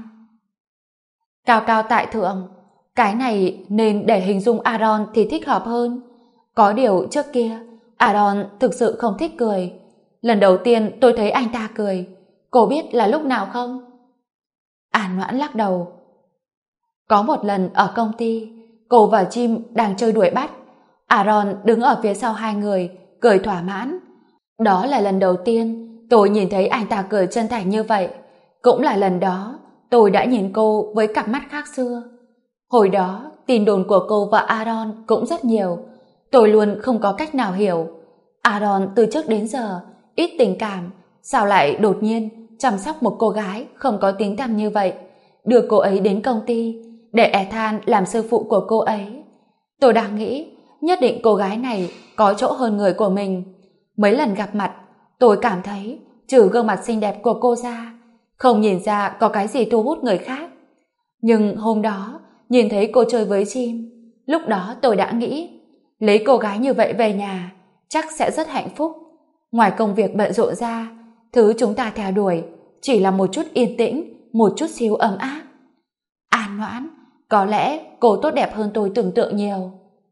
Cao cao tại thượng, cái này nên để hình dung Aaron thì thích hợp hơn. Có điều trước kia Aaron thực sự không thích cười. Lần đầu tiên tôi thấy anh ta cười, cô biết là lúc nào không? An Noãn lắc đầu. Có một lần ở công ty, cô và Jim đang chơi đuổi bắt. Aaron đứng ở phía sau hai người, cười thỏa mãn. Đó là lần đầu tiên tôi nhìn thấy anh ta cười chân thành như vậy. Cũng là lần đó tôi đã nhìn cô với cặp mắt khác xưa. Hồi đó, tin đồn của cô và Aaron cũng rất nhiều. Tôi luôn không có cách nào hiểu. Aaron từ trước đến giờ ít tình cảm, sao lại đột nhiên chăm sóc một cô gái không có tiếng tăm như vậy, đưa cô ấy đến công ty để Ethan làm sư phụ của cô ấy. Tôi đang nghĩ nhất định cô gái này có chỗ hơn người của mình. Mấy lần gặp mặt, tôi cảm thấy trừ gương mặt xinh đẹp của cô ra, không nhìn ra có cái gì thu hút người khác. Nhưng hôm đó nhìn thấy cô chơi với chim, lúc đó tôi đã nghĩ lấy cô gái như vậy về nhà chắc sẽ rất hạnh phúc. Ngoài công việc bận rộn ra, thứ chúng ta theo đuổi chỉ là một chút yên tĩnh, một chút xíu ấm áp. An Noãn, có lẽ cô tốt đẹp hơn tôi tưởng tượng nhiều.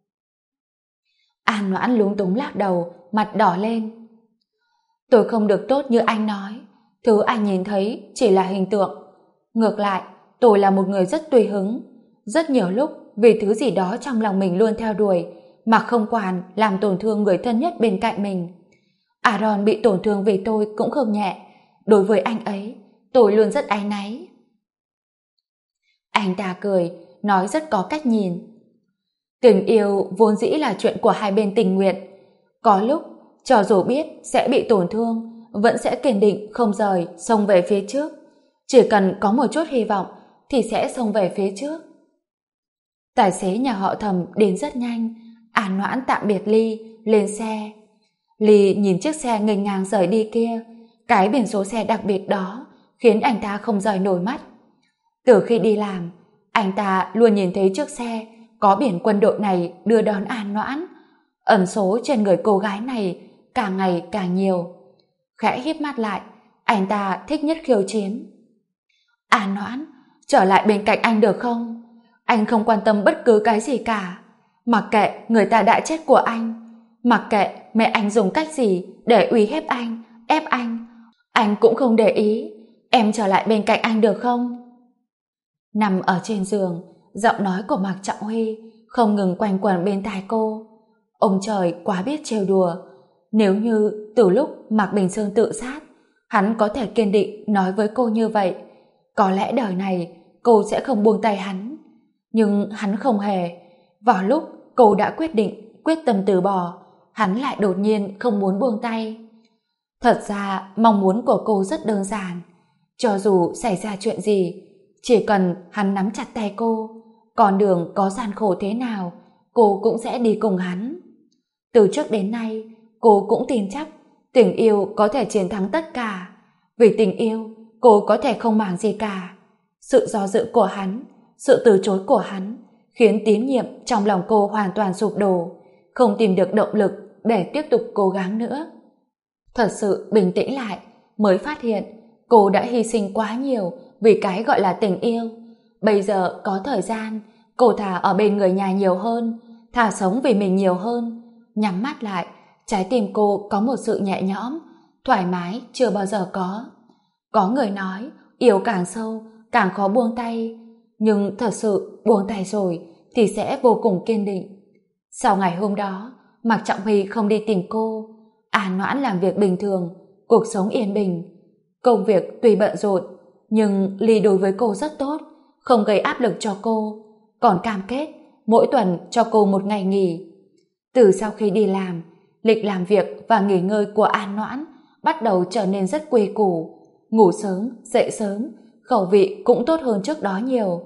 An Noãn lúng túng lắc đầu, mặt đỏ lên. Tôi không được tốt như anh nói, thứ anh nhìn thấy chỉ là hình tượng. Ngược lại, tôi là một người rất tùy hứng. Rất nhiều lúc vì thứ gì đó trong lòng mình luôn theo đuổi mà không quản làm tổn thương người thân nhất bên cạnh mình. Aaron bị tổn thương vì tôi cũng không nhẹ. Đối với anh ấy, tôi luôn rất áy náy. Anh ta cười, nói rất có cách nhìn. Tình yêu vốn dĩ là chuyện của hai bên tình nguyện. Có lúc, cho dù biết sẽ bị tổn thương, vẫn sẽ kiên định không rời, xông về phía trước. Chỉ cần có một chút hy vọng thì sẽ xông về phía trước. Tài xế nhà họ Thẩm đến rất nhanh. An Noãn tạm biệt Ly, lên xe. Ly nhìn chiếc xe nghênh ngang rời đi kia, cái biển số xe đặc biệt đó khiến anh ta không rời nổi mắt. Từ khi đi làm, anh ta luôn nhìn thấy chiếc xe có biển quân đội này đưa đón An Noãn. Ẩn số trên người cô gái này càng ngày càng nhiều. Khẽ híp mắt lại, anh ta thích nhất khiêu chiến. An Noãn, trở lại bên cạnh anh được không? Anh không quan tâm bất cứ cái gì cả. Mặc kệ người ta đã chết của anh, mặc kệ mẹ anh dùng cách gì để uy hiếp anh, ép anh cũng không để ý. Em trở lại bên cạnh anh được không? Nằm ở trên giường, giọng nói của Mạc Trọng Huy không ngừng quanh quẩn bên tai cô. Ông trời quá biết trêu đùa. Nếu như từ lúc Mạc Bình Sơn tự sát, hắn có thể kiên định nói với cô như vậy, có lẽ đời này cô sẽ không buông tay hắn. Nhưng hắn không hề. Vào lúc cô đã quyết tâm từ bỏ, hắn lại đột nhiên không muốn buông tay. Thật ra mong muốn của cô rất đơn giản. Cho dù xảy ra chuyện gì, chỉ cần hắn nắm chặt tay cô, con đường có gian khổ thế nào, cô cũng sẽ đi cùng hắn. Từ trước đến nay, cô cũng tin chắc tình yêu có thể chiến thắng tất cả. Vì tình yêu, cô có thể không màng gì cả. Sự do dự của hắn, sự từ chối của hắn khiến tín nhiệm trong lòng cô hoàn toàn sụp đổ, không tìm được động lực để tiếp tục cố gắng nữa. Thật sự bình tĩnh lại, mới phát hiện cô đã hy sinh quá nhiều vì cái gọi là tình yêu. Bây giờ có thời gian, cô thà ở bên người nhà nhiều hơn, thà sống vì mình nhiều hơn. Nhắm mắt lại, trái tim cô có một sự nhẹ nhõm, thoải mái chưa bao giờ có. Có người nói, yêu càng sâu, càng khó buông tay. Nhưng thật sự buông tay rồi thì sẽ vô cùng kiên định. Sau ngày hôm đó, Mạc Trọng Huy không đi tìm cô. An Noãn làm việc bình thường, cuộc sống yên bình. Công việc tuy bận rộn, nhưng Ly đối với cô rất tốt, không gây áp lực cho cô, còn cam kết mỗi tuần cho cô một ngày nghỉ. Từ sau khi đi làm, lịch làm việc và nghỉ ngơi của An Noãn bắt đầu trở nên rất quy củ. Ngủ sớm, dậy sớm, khẩu vị cũng tốt hơn trước đó nhiều.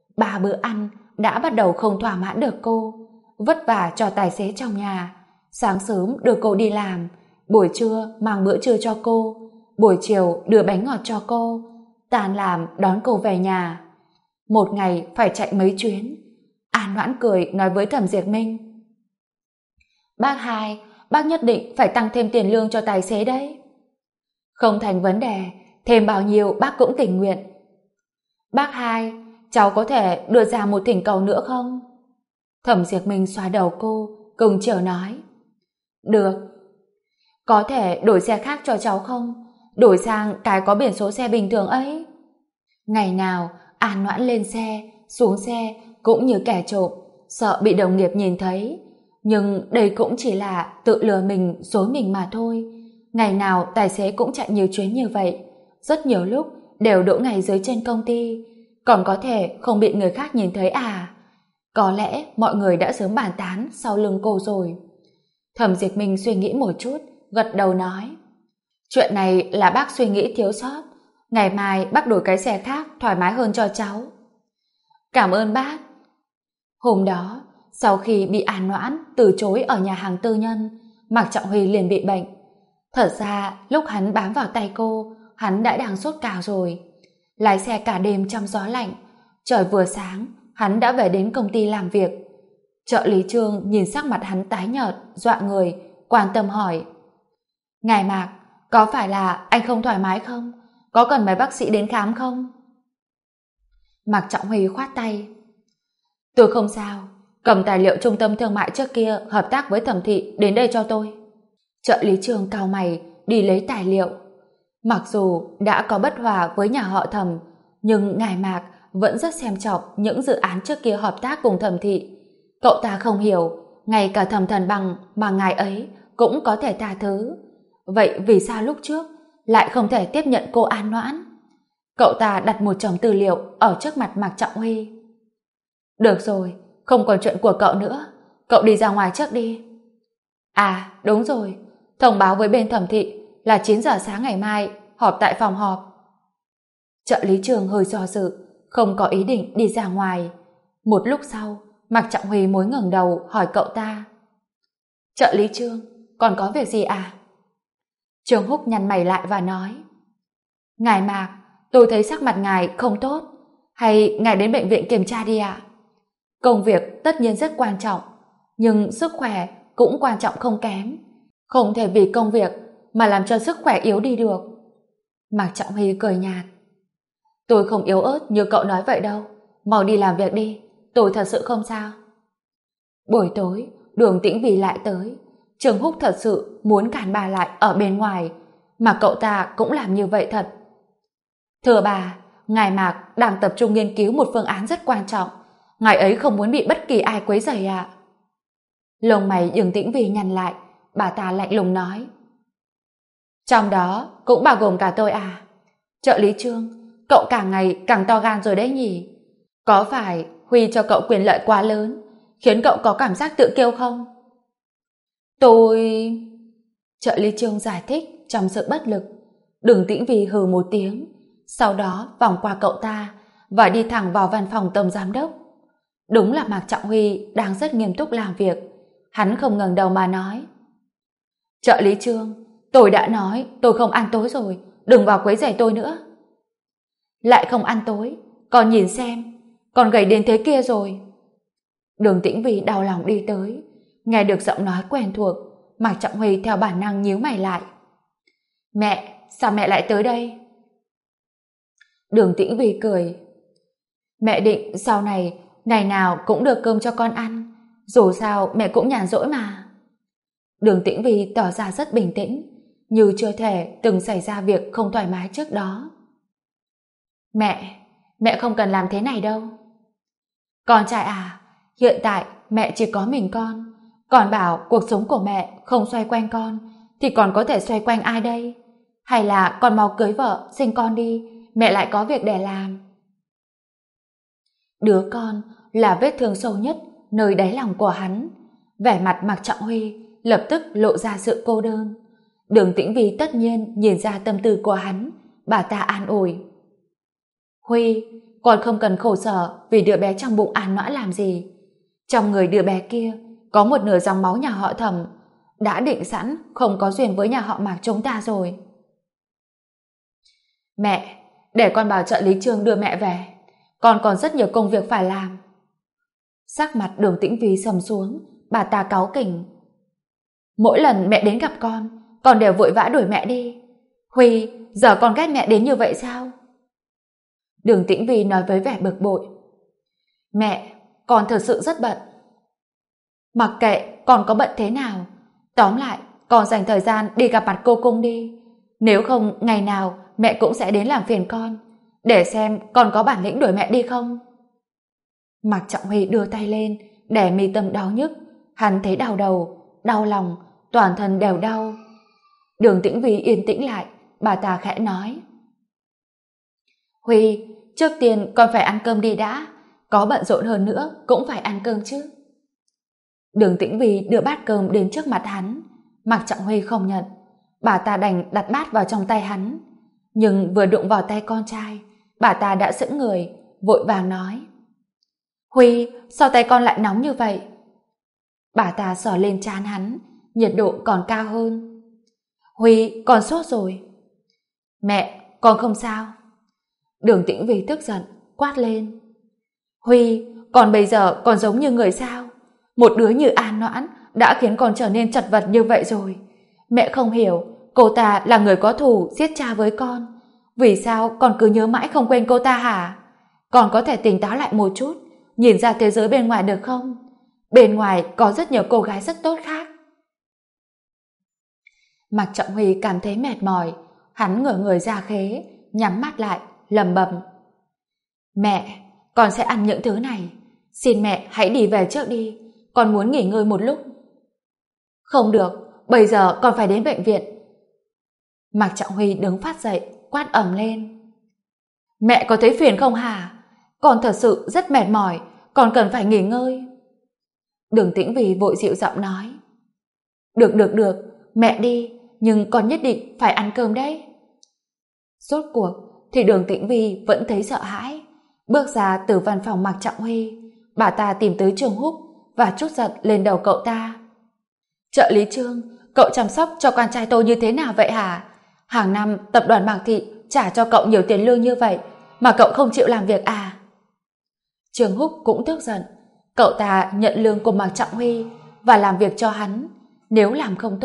3 bữa ăn đã bắt đầu không thỏa mãn được cô. Vất vả cho tài xế trong nhà. Sáng sớm đưa cô đi làm, buổi trưa mang bữa trưa cho cô, buổi chiều đưa bánh ngọt cho cô, tan làm đón cô về nhà. Một ngày phải chạy mấy chuyến. An Noãn cười nói với Thẩm Diệt Minh: Bác hai, bác nhất định phải tăng thêm tiền lương cho tài xế đấy. Không thành vấn đề, thêm bao nhiêu bác cũng tình nguyện. Bác hai, cháu có thể đưa ra một thỉnh cầu nữa không? Thẩm Diệt Minh xoa đầu cô, cưng chiều nói: Được. Có thể đổi xe khác cho cháu không? Đổi sang cái có biển số xe bình thường ấy. Ngày nào An Noãn lên xe, xuống xe cũng như kẻ trộm, sợ bị đồng nghiệp nhìn thấy. Nhưng đây cũng chỉ là tự lừa mình, dối mình mà thôi. Ngày nào tài xế cũng chạy nhiều chuyến như vậy, rất nhiều lúc đều đỗ ngày dưới chân công ty, còn có thể không bị người khác nhìn thấy à? Có lẽ mọi người đã sớm bàn tán sau lưng cô rồi. Thẩm Diệt Minh suy nghĩ một chút, gật đầu nói: Chuyện này là bác suy nghĩ thiếu sót. Ngày mai bác đổi cái xe khác thoải mái hơn cho cháu. Cảm ơn bác. Hôm đó, sau khi bị An Noãn từ chối ở nhà hàng tư nhân, Mạc Trọng Huy liền bị bệnh. Thật ra lúc hắn bám vào tay cô, hắn đã đang sốt cao rồi. Lái xe cả đêm trong gió lạnh, trời vừa sáng hắn đã về đến công ty làm việc. Trợ lý Trương nhìn sắc mặt hắn tái nhợt, dọa người, quan tâm hỏi: Ngài Mạc, có phải là anh không thoải mái không? Có cần mấy bác sĩ đến khám không? Mạc Trọng Huy khoát tay: Tôi không sao, cầm tài liệu trung tâm thương mại trước kia hợp tác với Thẩm thị đến đây cho tôi. Trợ lý Trương cau mày đi lấy tài liệu. Mặc dù đã có bất hòa với nhà họ Thẩm, nhưng ngài Mạc vẫn rất xem trọng những dự án trước kia hợp tác cùng Thẩm thị. Cậu ta không hiểu, ngay cả Thẩm Thần Bằng mà ngài ấy cũng có thể tha thứ. Vậy vì sao lúc trước lại không thể tiếp nhận cô An Noãn? Cậu ta đặt một chồng tư liệu ở trước mặt Mạc Trọng Huy. Được rồi, không còn chuyện của cậu nữa, cậu đi ra ngoài trước đi. À, đúng rồi, thông báo với bên Thẩm thị là 9 giờ sáng ngày mai họp tại phòng họp. Trợ lý Trường hơi do dự, không có ý định đi ra ngoài. Một lúc sau, Mạc Trọng Huy mới ngẩng đầu hỏi cậu ta: Trợ lý Trương, còn có việc gì à? Trương Húc nhăn mày lại và nói: Ngài Mạc, tôi thấy sắc mặt ngài không tốt, hay ngài đến bệnh viện kiểm tra đi ạ? Công việc tất nhiên rất quan trọng, nhưng sức khỏe cũng quan trọng không kém. Không thể vì công việc mà làm cho sức khỏe yếu đi được. Mạc Trọng Huy cười nhạt. Tôi không yếu ớt như cậu nói vậy đâu. Mau đi làm việc đi, tôi thật sự không sao. Buổi tối, Đường Tĩnh Vy lại tới. Trường Húc thật sự muốn cản bà lại ở bên ngoài, mà cậu ta cũng làm như vậy thật. Thưa bà, ngài Mạc đang tập trung nghiên cứu một phương án rất quan trọng. Ngài ấy không muốn bị bất kỳ ai quấy rầy ạ. Lông mày Đường Tĩnh Vy nhăn lại, bà ta lạnh lùng nói. Trong đó cũng bao gồm cả tôi à? Trợ lý Trương, cậu càng ngày càng to gan rồi đấy nhỉ? Có phải Huy cho cậu quyền lợi quá lớn, khiến cậu có cảm giác tự kiêu không? Tôi... Trợ lý Trương giải thích trong sự bất lực. Đường Tĩnh Vy hừ một tiếng, sau đó vòng qua cậu ta và đi thẳng vào văn phòng tổng giám đốc. Đúng là Mạc Trọng Huy đang rất nghiêm túc làm việc. Hắn không ngẩng đầu mà nói. Trợ lý Trương, tôi đã nói tôi không ăn tối rồi, đừng vào quấy rầy tôi nữa. Lại không ăn tối, còn nhìn xem, còn gầy đến thế kia rồi. Đường Tĩnh Vy đau lòng đi tới, nghe được giọng nói quen thuộc, Mạc Trọng Huy theo bản năng nhíu mày lại. Mẹ, sao mẹ lại tới đây? Đường Tĩnh Vy cười. Mẹ định sau này, ngày nào cũng được cơm cho con ăn, dù sao mẹ cũng nhàn rỗi mà. Đường Tĩnh Vy tỏ ra rất bình tĩnh, như chưa thể từng xảy ra việc không thoải mái trước đó. Mẹ không cần làm thế này đâu. Con trai à, hiện tại mẹ chỉ có mình con, còn bảo cuộc sống của mẹ không xoay quanh con, thì còn có thể xoay quanh ai đây? Hay là con mau cưới vợ, sinh con đi, mẹ lại có việc để làm. Đứa con là vết thương sâu nhất nơi đáy lòng của hắn. Vẻ mặt Mạc Trọng Huy lập tức lộ ra sự cô đơn. Đường Tĩnh Vy tất nhiên nhìn ra tâm tư của hắn, bà ta an ủi. Huy, con không cần khổ sở vì đứa bé trong bụng An Noãn làm gì. Trong người đứa bé kia có một nửa dòng máu nhà họ Thẩm, đã định sẵn không có duyên với nhà họ Mạc chúng ta rồi. Mẹ, để con bảo trợ lý Trương đưa mẹ về, con còn rất nhiều công việc phải làm. Sắc mặt Đường Tĩnh Vy sầm xuống, bà ta cáu kỉnh. Mỗi lần mẹ đến gặp con đều vội vã đuổi mẹ đi. Huy, giờ con ghét mẹ đến như vậy sao? Đường Tĩnh Vy nói với vẻ bực bội. Mẹ, con thật sự rất bận. Mặc kệ con có bận thế nào, tóm lại con dành thời gian đi gặp mặt cô Cung đi. Nếu không ngày nào mẹ cũng sẽ đến làm phiền con, để xem con có bản lĩnh đuổi mẹ đi không. Mạc Trọng Huy đưa tay lên để mi tâm đau nhức. Hắn thấy đau đầu, đau lòng, toàn thân đều đau. Đường Tĩnh Vy yên tĩnh lại, bà ta khẽ nói. Huy, trước tiên con phải ăn cơm đi đã, có bận rộn hơn nữa cũng phải ăn cơm chứ. Đường Tĩnh Vy đưa bát cơm đến trước mặt hắn. Mạc Trọng Huy không nhận, bà ta đành đặt bát vào trong tay hắn. Nhưng vừa đụng vào tay con trai, bà ta đã sững người, vội vàng nói. Huy, sao tay con lại nóng như vậy? Bà ta sờ lên trán hắn, nhiệt độ còn cao hơn. Huy, con sốt rồi. Mẹ, con không sao. Đường Tĩnh Vy tức giận, quát lên. Huy, con bây giờ còn giống như người sao? Một đứa như An Noãn đã khiến con trở nên chật vật như vậy rồi. Mẹ không hiểu, cô ta là người có thù giết cha với con. Vì sao con cứ nhớ mãi không quên cô ta hả? Con có thể tỉnh táo lại một chút, nhìn ra thế giới bên ngoài được không? Bên ngoài có rất nhiều cô gái rất tốt khác. Mạc Trọng Huy cảm thấy mệt mỏi, hắn ngửa người ra khế, nhắm mắt lại, lẩm bẩm. Mẹ, con sẽ ăn những thứ này. Xin mẹ hãy đi về trước đi, con muốn nghỉ ngơi một lúc. Không được, bây giờ con phải đến bệnh viện. Mạc Trọng Huy đứng phát dậy, quát ầm lên. Mẹ có thấy phiền không hả? Con thật sự rất mệt mỏi, con cần phải nghỉ ngơi. Đường Tĩnh Vy vội dịu giọng nói. Được, mẹ đi, nhưng con nhất định phải ăn cơm đấy. Rốt cuộc thì Đường Tĩnh Vy vẫn thấy sợ hãi. Bước ra từ văn phòng Mạc Trọng Huy, bà ta tìm tới Trương Húc và trút giận lên đầu cậu ta. Trợ lý Trương, cậu chăm sóc cho con trai tôi như thế nào vậy hả? Hàng năm tập đoàn Mạc Thị trả cho cậu nhiều tiền lương như vậy mà cậu không chịu làm việc à? Trương Húc cũng tức giận. Cậu ta nhận lương của Mạc Trọng Huy và làm việc cho hắn. Nếu làm không tốt,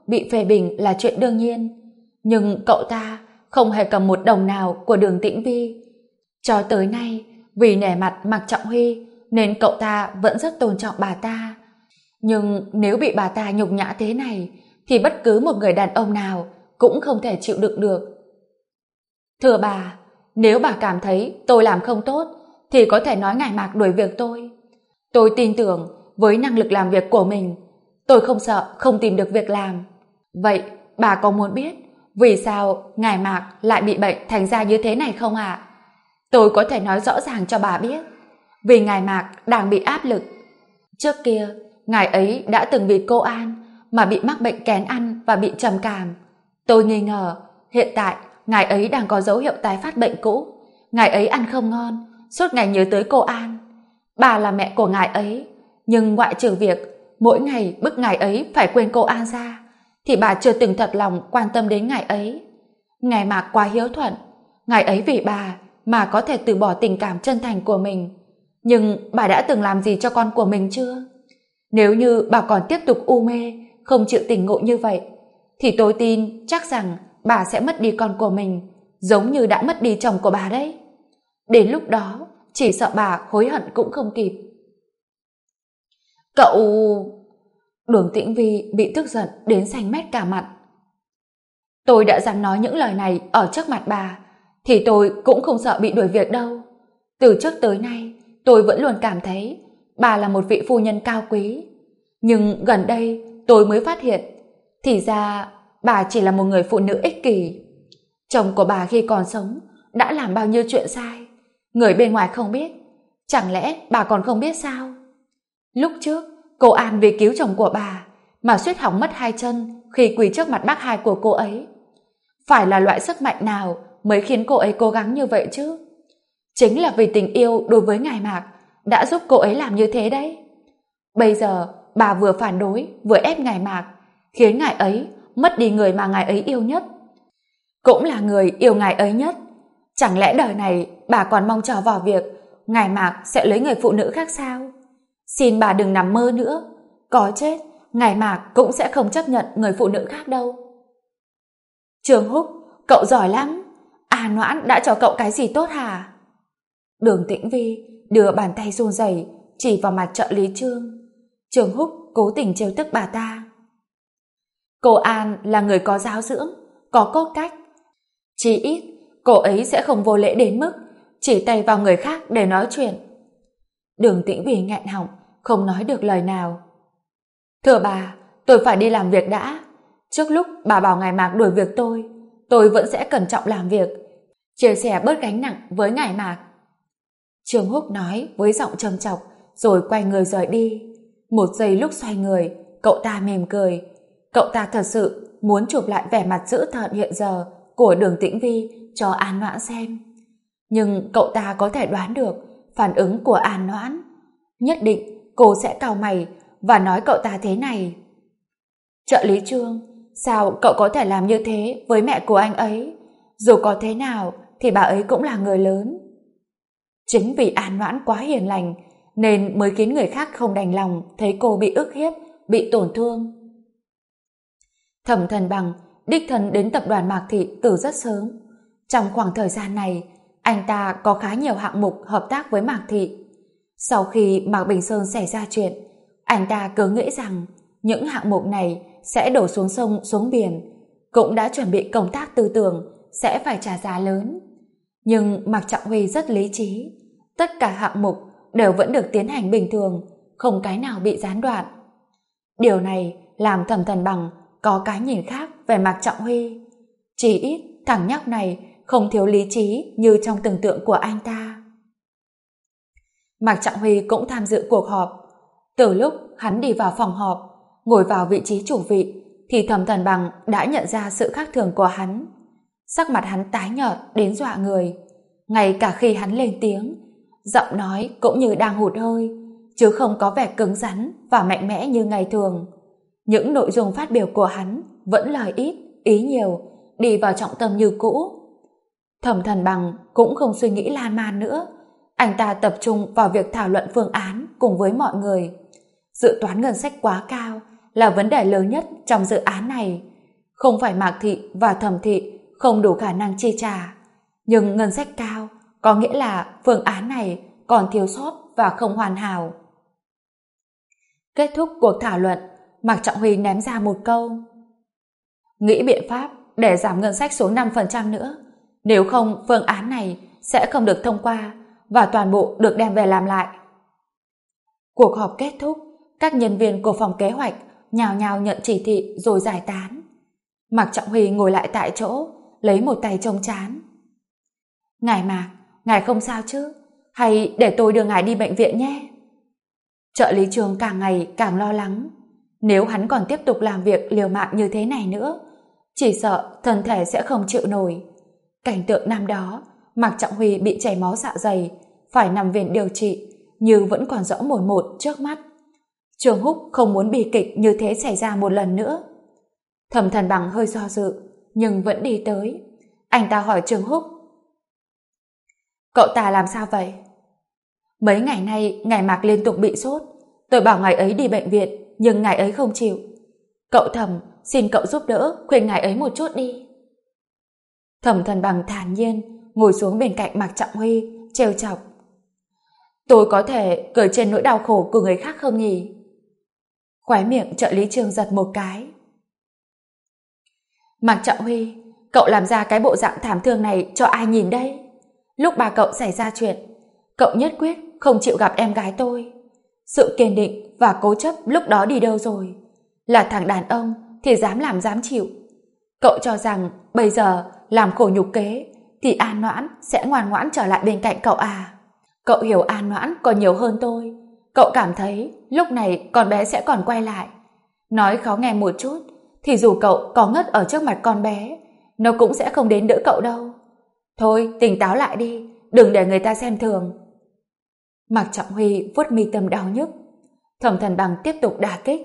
bị phê bình là chuyện đương nhiên, nhưng cậu ta không hề cầm một đồng nào của Đường Tĩnh Vi. Cho tới nay, vì nể mặt Mạc Trọng Huy nên cậu ta vẫn rất tôn trọng bà ta. Nhưng nếu bị bà ta nhục nhã thế này thì bất cứ một người đàn ông nào cũng không thể chịu đựng được. Thưa bà, nếu bà cảm thấy tôi làm không tốt thì có thể nói ngài Mạc đuổi việc tôi. Tôi tin tưởng với năng lực làm việc của mình, tôi không sợ không tìm được việc làm. Vậy bà có muốn biết vì sao ngài Mạc lại bị bệnh thành ra như thế này không ạ? Tôi có thể nói rõ ràng cho bà biết. Vì ngài Mạc đang bị áp lực. Trước kia, ngài ấy đã từng vì cô An mà bị mắc bệnh kén ăn và bị trầm cảm. Tôi nghi ngờ hiện tại ngài ấy đang có dấu hiệu tái phát bệnh cũ. Ngài ấy ăn không ngon, suốt ngày nhớ tới cô An. Bà là mẹ của ngài ấy, nhưng ngoại trừ việc mỗi ngày bức ngài ấy phải quên cô An ra, thì bà chưa từng thật lòng quan tâm đến ngài ấy. Ngài Mạc quá hiếu thuận, ngài ấy vì bà mà có thể từ bỏ tình cảm chân thành của mình. Nhưng bà đã từng làm gì cho con của mình chưa? Nếu như bà còn tiếp tục u mê, không chịu tỉnh ngộ như vậy, thì tôi tin chắc rằng bà sẽ mất đi con của mình, giống như đã mất đi chồng của bà đấy. Đến lúc đó, chỉ sợ bà hối hận cũng không kịp. Cậu... Đường Tĩnh Vi bị tức giận đến xanh mét cả mặt. Tôi đã dám nói những lời này ở trước mặt bà, thì tôi cũng không sợ bị đuổi việc đâu. Từ trước tới nay, tôi vẫn luôn cảm thấy bà là một vị phu nhân cao quý. Nhưng gần đây tôi mới phát hiện, thì ra bà chỉ là một người phụ nữ ích kỷ. Chồng của bà khi còn sống đã làm bao nhiêu chuyện sai, người bên ngoài không biết, chẳng lẽ bà còn không biết sao? Lúc trước, cô An vì cứu chồng của bà mà suýt hỏng mất hai chân khi quỳ trước mặt bác hai của cô ấy. Phải là loại sức mạnh nào mới khiến cô ấy cố gắng như vậy chứ? Chính là vì tình yêu đối với ngài Mạc đã giúp cô ấy làm như thế đấy. Bây giờ bà vừa phản đối vừa ép ngài Mạc, khiến ngài ấy mất đi người mà ngài ấy yêu nhất, cũng là người yêu ngài ấy nhất. Chẳng lẽ đời này bà còn mong chờ vào việc ngài Mạc sẽ lấy người phụ nữ khác sao? Xin bà đừng nằm mơ nữa, có chết ngài Mạc cũng sẽ không chấp nhận người phụ nữ khác đâu. Trường Húc, cậu giỏi lắm. À, Noãn đã cho cậu cái gì tốt hả? Đường Tĩnh Vi đưa bàn tay run rẩy chỉ vào mặt trợ lý Trương. Trường Húc cố tình trêu tức bà ta. Cô An là người có giáo dưỡng, có cốt cách. Chỉ ít cô ấy sẽ không vô lễ đến mức chỉ tay vào người khác để nói chuyện. Đường Tĩnh Vi nghẹn họng, không nói được lời nào. Thưa bà, tôi phải đi làm việc đã. Trước lúc bà bảo ngài Mạc đuổi việc tôi vẫn sẽ cẩn trọng làm việc, chia sẻ bớt gánh nặng với ngài Mạc. Trương Húc nói với giọng trầm trọc, rồi quay người rời đi. Một giây lúc xoay người, cậu ta mỉm cười. Cậu ta thật sự muốn chụp lại vẻ mặt dữ tợn hiện giờ của Đường Tĩnh Vi cho An Noãn xem. Nhưng cậu ta có thể đoán được phản ứng của An Noãn. Nhất định cô sẽ cau mày và nói cậu ta thế này: trợ lý Trương, sao cậu có thể làm như thế với mẹ của anh ấy? Dù có thế nào thì bà ấy cũng là người lớn. Chính vì An Noãn quá hiền lành nên mới khiến người khác không đành lòng thấy cô bị ức hiếp, bị tổn thương. Thẩm Thần Bằng đích thân đến tập đoàn Mạc Thị từ rất sớm. Trong khoảng thời gian này, anh ta có khá nhiều hạng mục hợp tác với Mạc Thị. Sau khi Mạc Bình Sơn xảy ra chuyện, anh ta cứ nghĩ rằng những hạng mục này sẽ đổ xuống sông, xuống biển, cũng đã chuẩn bị công tác tư tưởng sẽ phải trả giá lớn. Nhưng Mạc Trọng Huy rất lý trí, tất cả hạng mục đều vẫn được tiến hành bình thường, không cái nào bị gián đoạn. Điều này làm Thẩm Thần Bằng có cái nhìn khác về Mạc Trọng Huy. Chỉ ít thằng nhóc này không thiếu lý trí như trong tưởng tượng của anh ta. Mạc Trọng Huy cũng tham dự cuộc họp. Từ lúc hắn đi vào phòng họp, ngồi vào vị trí chủ vị, thì Thẩm Thần Bằng đã nhận ra sự khác thường của hắn. Sắc mặt hắn tái nhợt đến dọa người. Ngay cả khi hắn lên tiếng, giọng nói cũng như đang hụt hơi, chứ không có vẻ cứng rắn và mạnh mẽ như ngày thường. Những nội dung phát biểu của hắn vẫn lời ít, ý nhiều, đi vào trọng tâm như cũ. Thẩm Thần Bằng cũng không suy nghĩ lan man nữa. Anh ta tập trung vào việc thảo luận phương án cùng với mọi người. Dự toán ngân sách quá cao là vấn đề lớn nhất trong dự án này. Không phải Mạc Thị và Thẩm Thị không đủ khả năng chi trả, nhưng ngân sách cao có nghĩa là phương án này còn thiếu sót và không hoàn hảo. Kết thúc cuộc thảo luận, Mạc Trọng Huy ném ra một câu: nghĩ biện pháp để giảm ngân sách xuống 5% nữa, nếu không phương án này sẽ không được thông qua và toàn bộ được đem về làm lại. Cuộc họp kết thúc, các nhân viên của phòng kế hoạch nhào nhào nhận chỉ thị rồi giải tán. Mạc Trọng Huy ngồi lại tại chỗ, lấy một tay chống trán. Ngài Mạc, ngài không sao chứ? Hay để tôi đưa ngài đi bệnh viện nhé? Trợ lý Trương càng ngày càng lo lắng. Nếu hắn còn tiếp tục làm việc liều mạng như thế này nữa, chỉ sợ thân thể sẽ không chịu nổi. Cảnh tượng năm đó, Mạc Trọng Huy bị chảy máu dạ dày, phải nằm viện điều trị, như vẫn còn rõ mồn một trước mắt. Trương Húc không muốn bi kịch như thế xảy ra một lần nữa. Thẩm Thần Bằng hơi do dự, nhưng vẫn đi tới. Anh ta hỏi Trương Húc: cậu ta làm sao vậy? Mấy ngày nay ngài Mạc liên tục bị sốt, tôi bảo ngài ấy đi bệnh viện, nhưng ngài ấy không chịu. Cậu Thẩm, xin cậu giúp đỡ khuyên ngài ấy một chút đi. Thẩm Thần Bằng thản nhiên ngồi xuống bên cạnh Mạc Trọng Huy, trêu chọc: tôi có thể cười trên nỗi đau khổ của người khác không nhỉ? Khóe miệng trợ lý Trương giật một cái. Mạc Trọng Huy, cậu làm ra cái bộ dạng thảm thương này cho ai nhìn đây? Lúc ba cậu xảy ra chuyện, cậu nhất quyết không chịu gặp em gái tôi. Sự kiên định và cố chấp lúc đó đi đâu rồi? Là thằng đàn ông thì dám làm dám chịu. Cậu cho rằng bây giờ làm khổ nhục kế thì An Noãn sẽ ngoan ngoãn trở lại bên cạnh cậu à? Cậu hiểu An Noãn còn nhiều hơn tôi. Cậu cảm thấy lúc này con bé sẽ còn quay lại. Nói khó nghe một chút thì dù cậu có ngất ở trước mặt con bé, nó cũng sẽ không đến đỡ cậu đâu. Thôi, tỉnh táo lại đi, đừng để người ta xem thường. Mạc Trọng Huy vuốt mi tâm đau nhức. Thẩm Thần Bằng tiếp tục đả kích.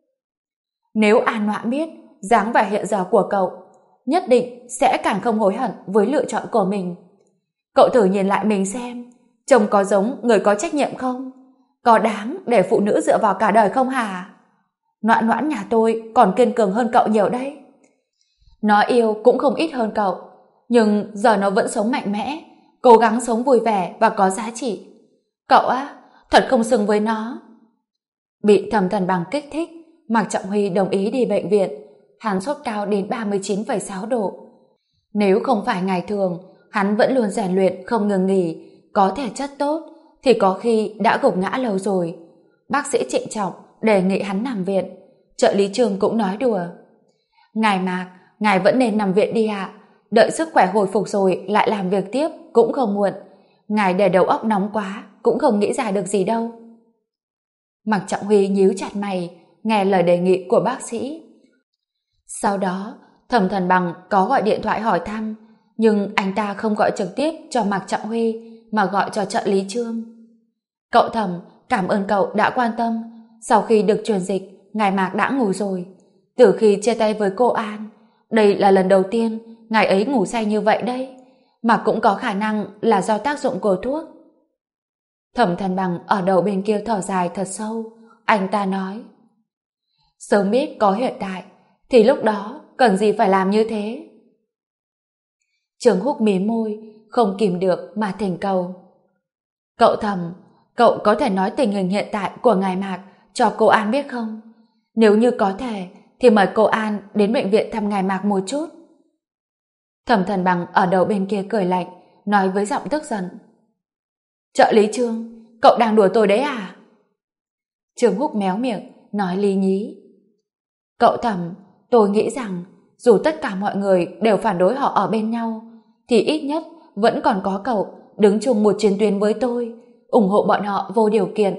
Nếu An Noãn biết dáng vẻ hiện giờ của cậu, nhất định sẽ càng không hối hận với lựa chọn của mình. Cậu thử nhìn lại mình xem, trông có giống người có trách nhiệm không? Có đáng để phụ nữ dựa vào cả đời không hả? Noãn Noãn nhà tôi còn kiên cường hơn cậu nhiều đấy. Nó yêu cũng không ít hơn cậu, nhưng giờ nó vẫn sống mạnh mẽ, cố gắng sống vui vẻ và có giá trị. Cậu á, thật không xứng với nó. Bị Thẩm Thần Bằng kích thích, Mạc Trọng Huy đồng ý đi bệnh viện. Hắn sốt cao đến 39,6 độ. Nếu không phải ngày thường, hắn vẫn luôn rèn luyện không ngừng nghỉ, có thể chất tốt, thì có khi đã gục ngã lâu rồi. Bác sĩ trịnh trọng đề nghị hắn nằm viện. Trợ lý Trương cũng nói đùa: ngài Mạc, ngài vẫn nên nằm viện đi ạ. Đợi sức khỏe hồi phục rồi lại làm việc tiếp cũng không muộn. Ngài để đầu óc nóng quá cũng không nghĩ ra được gì đâu. Mạc Trọng Huy nhíu chặt mày nghe lời đề nghị của bác sĩ. Sau đó Thẩm Thần Bằng có gọi điện thoại hỏi thăm, nhưng anh ta không gọi trực tiếp cho Mạc Trọng Huy mà gọi cho trợ lý Trương. Cậu Thẩm, cảm ơn cậu đã quan tâm. Sau khi được truyền dịch, ngài Mạc đã ngủ rồi. Từ khi chia tay với cô An, đây là lần đầu tiên ngài ấy ngủ say như vậy đấy, mà cũng có khả năng là do tác dụng của thuốc. Thẩm Thần Bằng ở đầu bên kia thở dài thật sâu. Anh ta nói: sớm biết có hiện tại thì lúc đó cần gì phải làm như thế. Trương Húc mím môi, không kìm được mà thỉnh cầu: cậu Thẩm, cậu có thể nói tình hình hiện tại của ngài Mạc cho cô An biết không? Nếu như có thể thì mời cô An đến bệnh viện thăm ngài Mạc một chút. Thẩm Thần Bằng ở đầu bên kia cười lạnh, nói với giọng tức giận: trợ lý Trương, cậu đang đùa tôi đấy à? Trương Húc méo miệng nói lý nhí: cậu Thẩm, tôi nghĩ rằng dù tất cả mọi người đều phản đối họ ở bên nhau, thì ít nhất vẫn còn có cậu đứng chung một chiến tuyến với tôi, ủng hộ bọn họ vô điều kiện.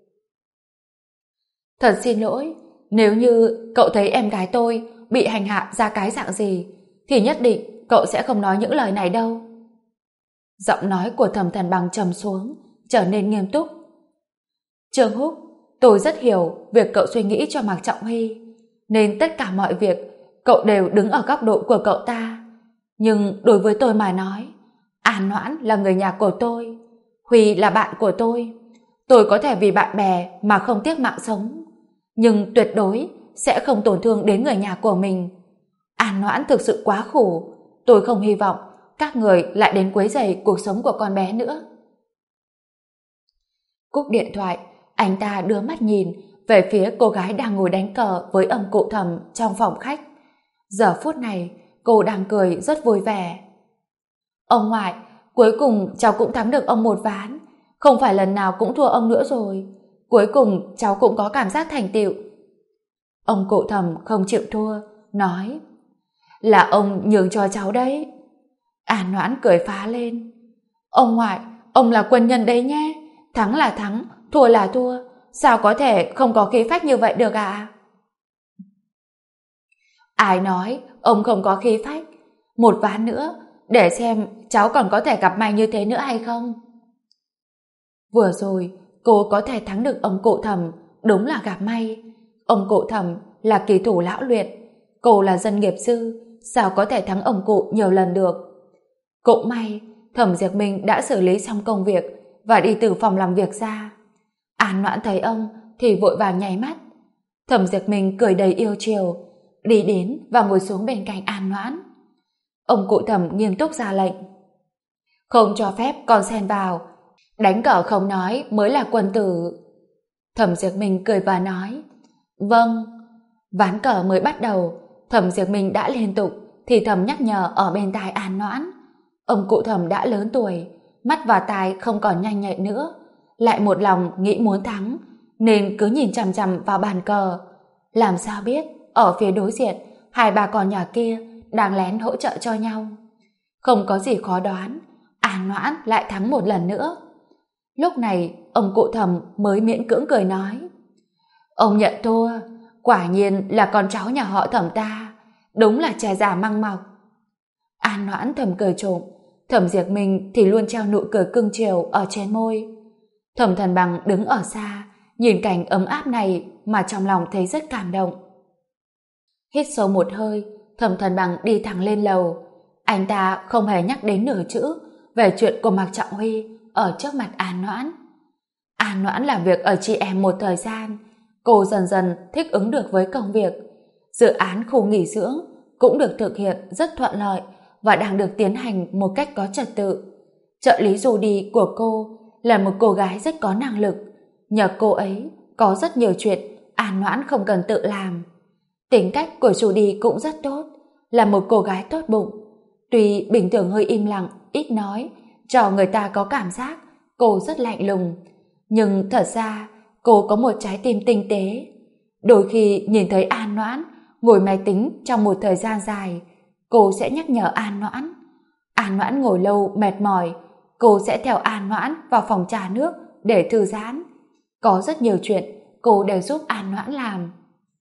Thật xin lỗi, nếu như cậu thấy em gái tôi bị hành hạ ra cái dạng gì, thì nhất định cậu sẽ không nói những lời này đâu. Giọng nói của Thẩm Thần Bằng trầm xuống, trở nên nghiêm túc. Trương Húc, tôi rất hiểu việc cậu suy nghĩ cho Mạc Trọng Huy, nên tất cả mọi việc cậu đều đứng ở góc độ của cậu ta. Nhưng đối với tôi mà nói, An Noãn là người nhà của tôi, Huy là bạn của tôi có thể vì bạn bè mà không tiếc mạng sống, nhưng tuyệt đối sẽ không tổn thương đến người nhà của mình. An Noãn thực sự quá khổ, tôi không hy vọng các người lại đến quấy rầy cuộc sống của con bé nữa. Cúp điện thoại, anh ta đưa mắt nhìn về phía cô gái đang ngồi đánh cờ với ông cụ Thẩm trong phòng khách. Giờ phút này, cô đang cười rất vui vẻ. Ông ngoại, cuối cùng cháu cũng thắng được ông một ván. Không phải lần nào cũng thua ông nữa rồi. Cuối cùng cháu cũng có cảm giác thành tựu. Ông cụ Thẩm không chịu thua, nói: Là ông nhường cho cháu đấy. An Noãn cười phá lên: Ông ngoại, ông là quân nhân đấy nhé. Thắng là thắng, thua là thua. Sao có thể không có khí phách như vậy được ạ? Ai nói ông không có khí phách? Một ván nữa, để xem cháu còn có thể gặp may như thế nữa hay không. Vừa rồi, cô có thể thắng được ông cụ Thẩm, đúng là gặp may. Ông cụ Thẩm là kỳ thủ lão luyện, cô là dân nghiệp sư, sao có thể thắng ông cụ nhiều lần được. Cũng may, Thẩm Diệp Minh đã xử lý xong công việc và đi từ phòng làm việc ra. An Noãn thấy ông thì vội vàng nháy mắt. Thẩm Diệp Minh cười đầy yêu chiều, đi đến và ngồi xuống bên cạnh An Noãn. Ông cụ Thẩm nghiêm túc ra lệnh: Không cho phép con xen vào, đánh cờ không nói mới là quân tử. Thẩm Diệp Minh cười và nói: Vâng. Ván cờ mới bắt đầu, Thẩm Diệp Minh đã liên tục thì thầm nhắc nhở ở bên tai An Noãn. Ông cụ Thẩm đã lớn tuổi, mắt và tai không còn nhanh nhạy nữa, lại một lòng nghĩ muốn thắng, nên cứ nhìn chằm chằm vào bàn cờ. Làm sao biết ở phía đối diện hai bà con nhà kia đang lén hỗ trợ cho nhau. Không có gì khó đoán, An Noãn lại thắng một lần nữa. Lúc này ông cụ Thẩm mới miễn cưỡng cười nói: Ông nhận thua, quả nhiên là con cháu nhà họ Thẩm ta, đúng là trẻ già măng mọc. An Noãn thầm cười trộm, Thẩm Diệp Minh thì luôn treo nụ cười cưng chiều ở trên môi. Thẩm Thần Bằng đứng ở xa, nhìn cảnh ấm áp này mà trong lòng thấy rất cảm động. Hít sâu một hơi, Thẩm Thần Bằng đi thẳng lên lầu. Anh ta không hề nhắc đến nửa chữ về chuyện của Mạc Trọng Huy ở trước mặt An Noãn. An Noãn làm việc ở chị em một thời gian, cô dần dần thích ứng được với công việc. Dự án khu nghỉ dưỡng cũng được thực hiện rất thuận lợi và đang được tiến hành một cách có trật tự. Trợ lý Judy của cô là một cô gái rất có năng lực. Nhờ cô ấy có rất nhiều chuyện An Noãn không cần tự làm. Tính cách của Judy cũng rất tốt, là một cô gái tốt bụng. Tuy bình thường hơi im lặng, ít nói, cho người ta có cảm giác cô rất lạnh lùng, nhưng thật ra cô có một trái tim tinh tế. Đôi khi nhìn thấy An Noãn ngồi máy tính trong một thời gian dài, cô sẽ nhắc nhở An Noãn. An Noãn ngồi lâu mệt mỏi, cô sẽ theo An Noãn vào phòng trà nước để thư giãn. Có rất nhiều chuyện cô đều giúp An Noãn làm.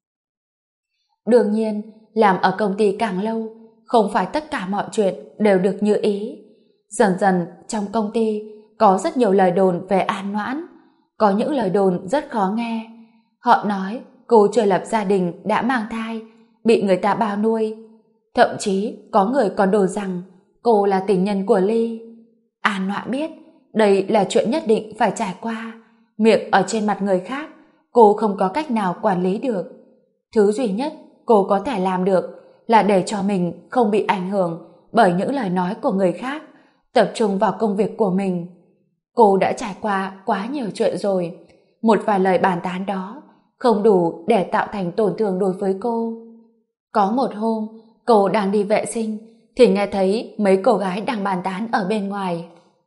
Đương nhiên, làm ở công ty càng lâu, không phải tất cả mọi chuyện đều được như ý. Dần dần trong công ty có rất nhiều lời đồn về An Noãn. Có những lời đồn rất khó nghe. Họ nói cô chưa lập gia đình đã mang thai, bị người ta bao nuôi. Thậm chí có người còn đồn rằng cô là tình nhân của Ly. An Noãn biết đây là chuyện nhất định phải trải qua. Miệng ở trên mặt người khác, cô không có cách nào quản lý được. Thứ duy nhất cô có thể làm được là để cho mình không bị ảnh hưởng bởi những lời nói của người khác, tập trung vào công việc của mình. Cô đã trải qua quá nhiều chuyện rồi, một vài lời bàn tán đó không đủ để tạo thành tổn thương đối với cô. Có một hôm, cô đang đi vệ sinh thì nghe thấy mấy cô gái đang bàn tán ở bên ngoài.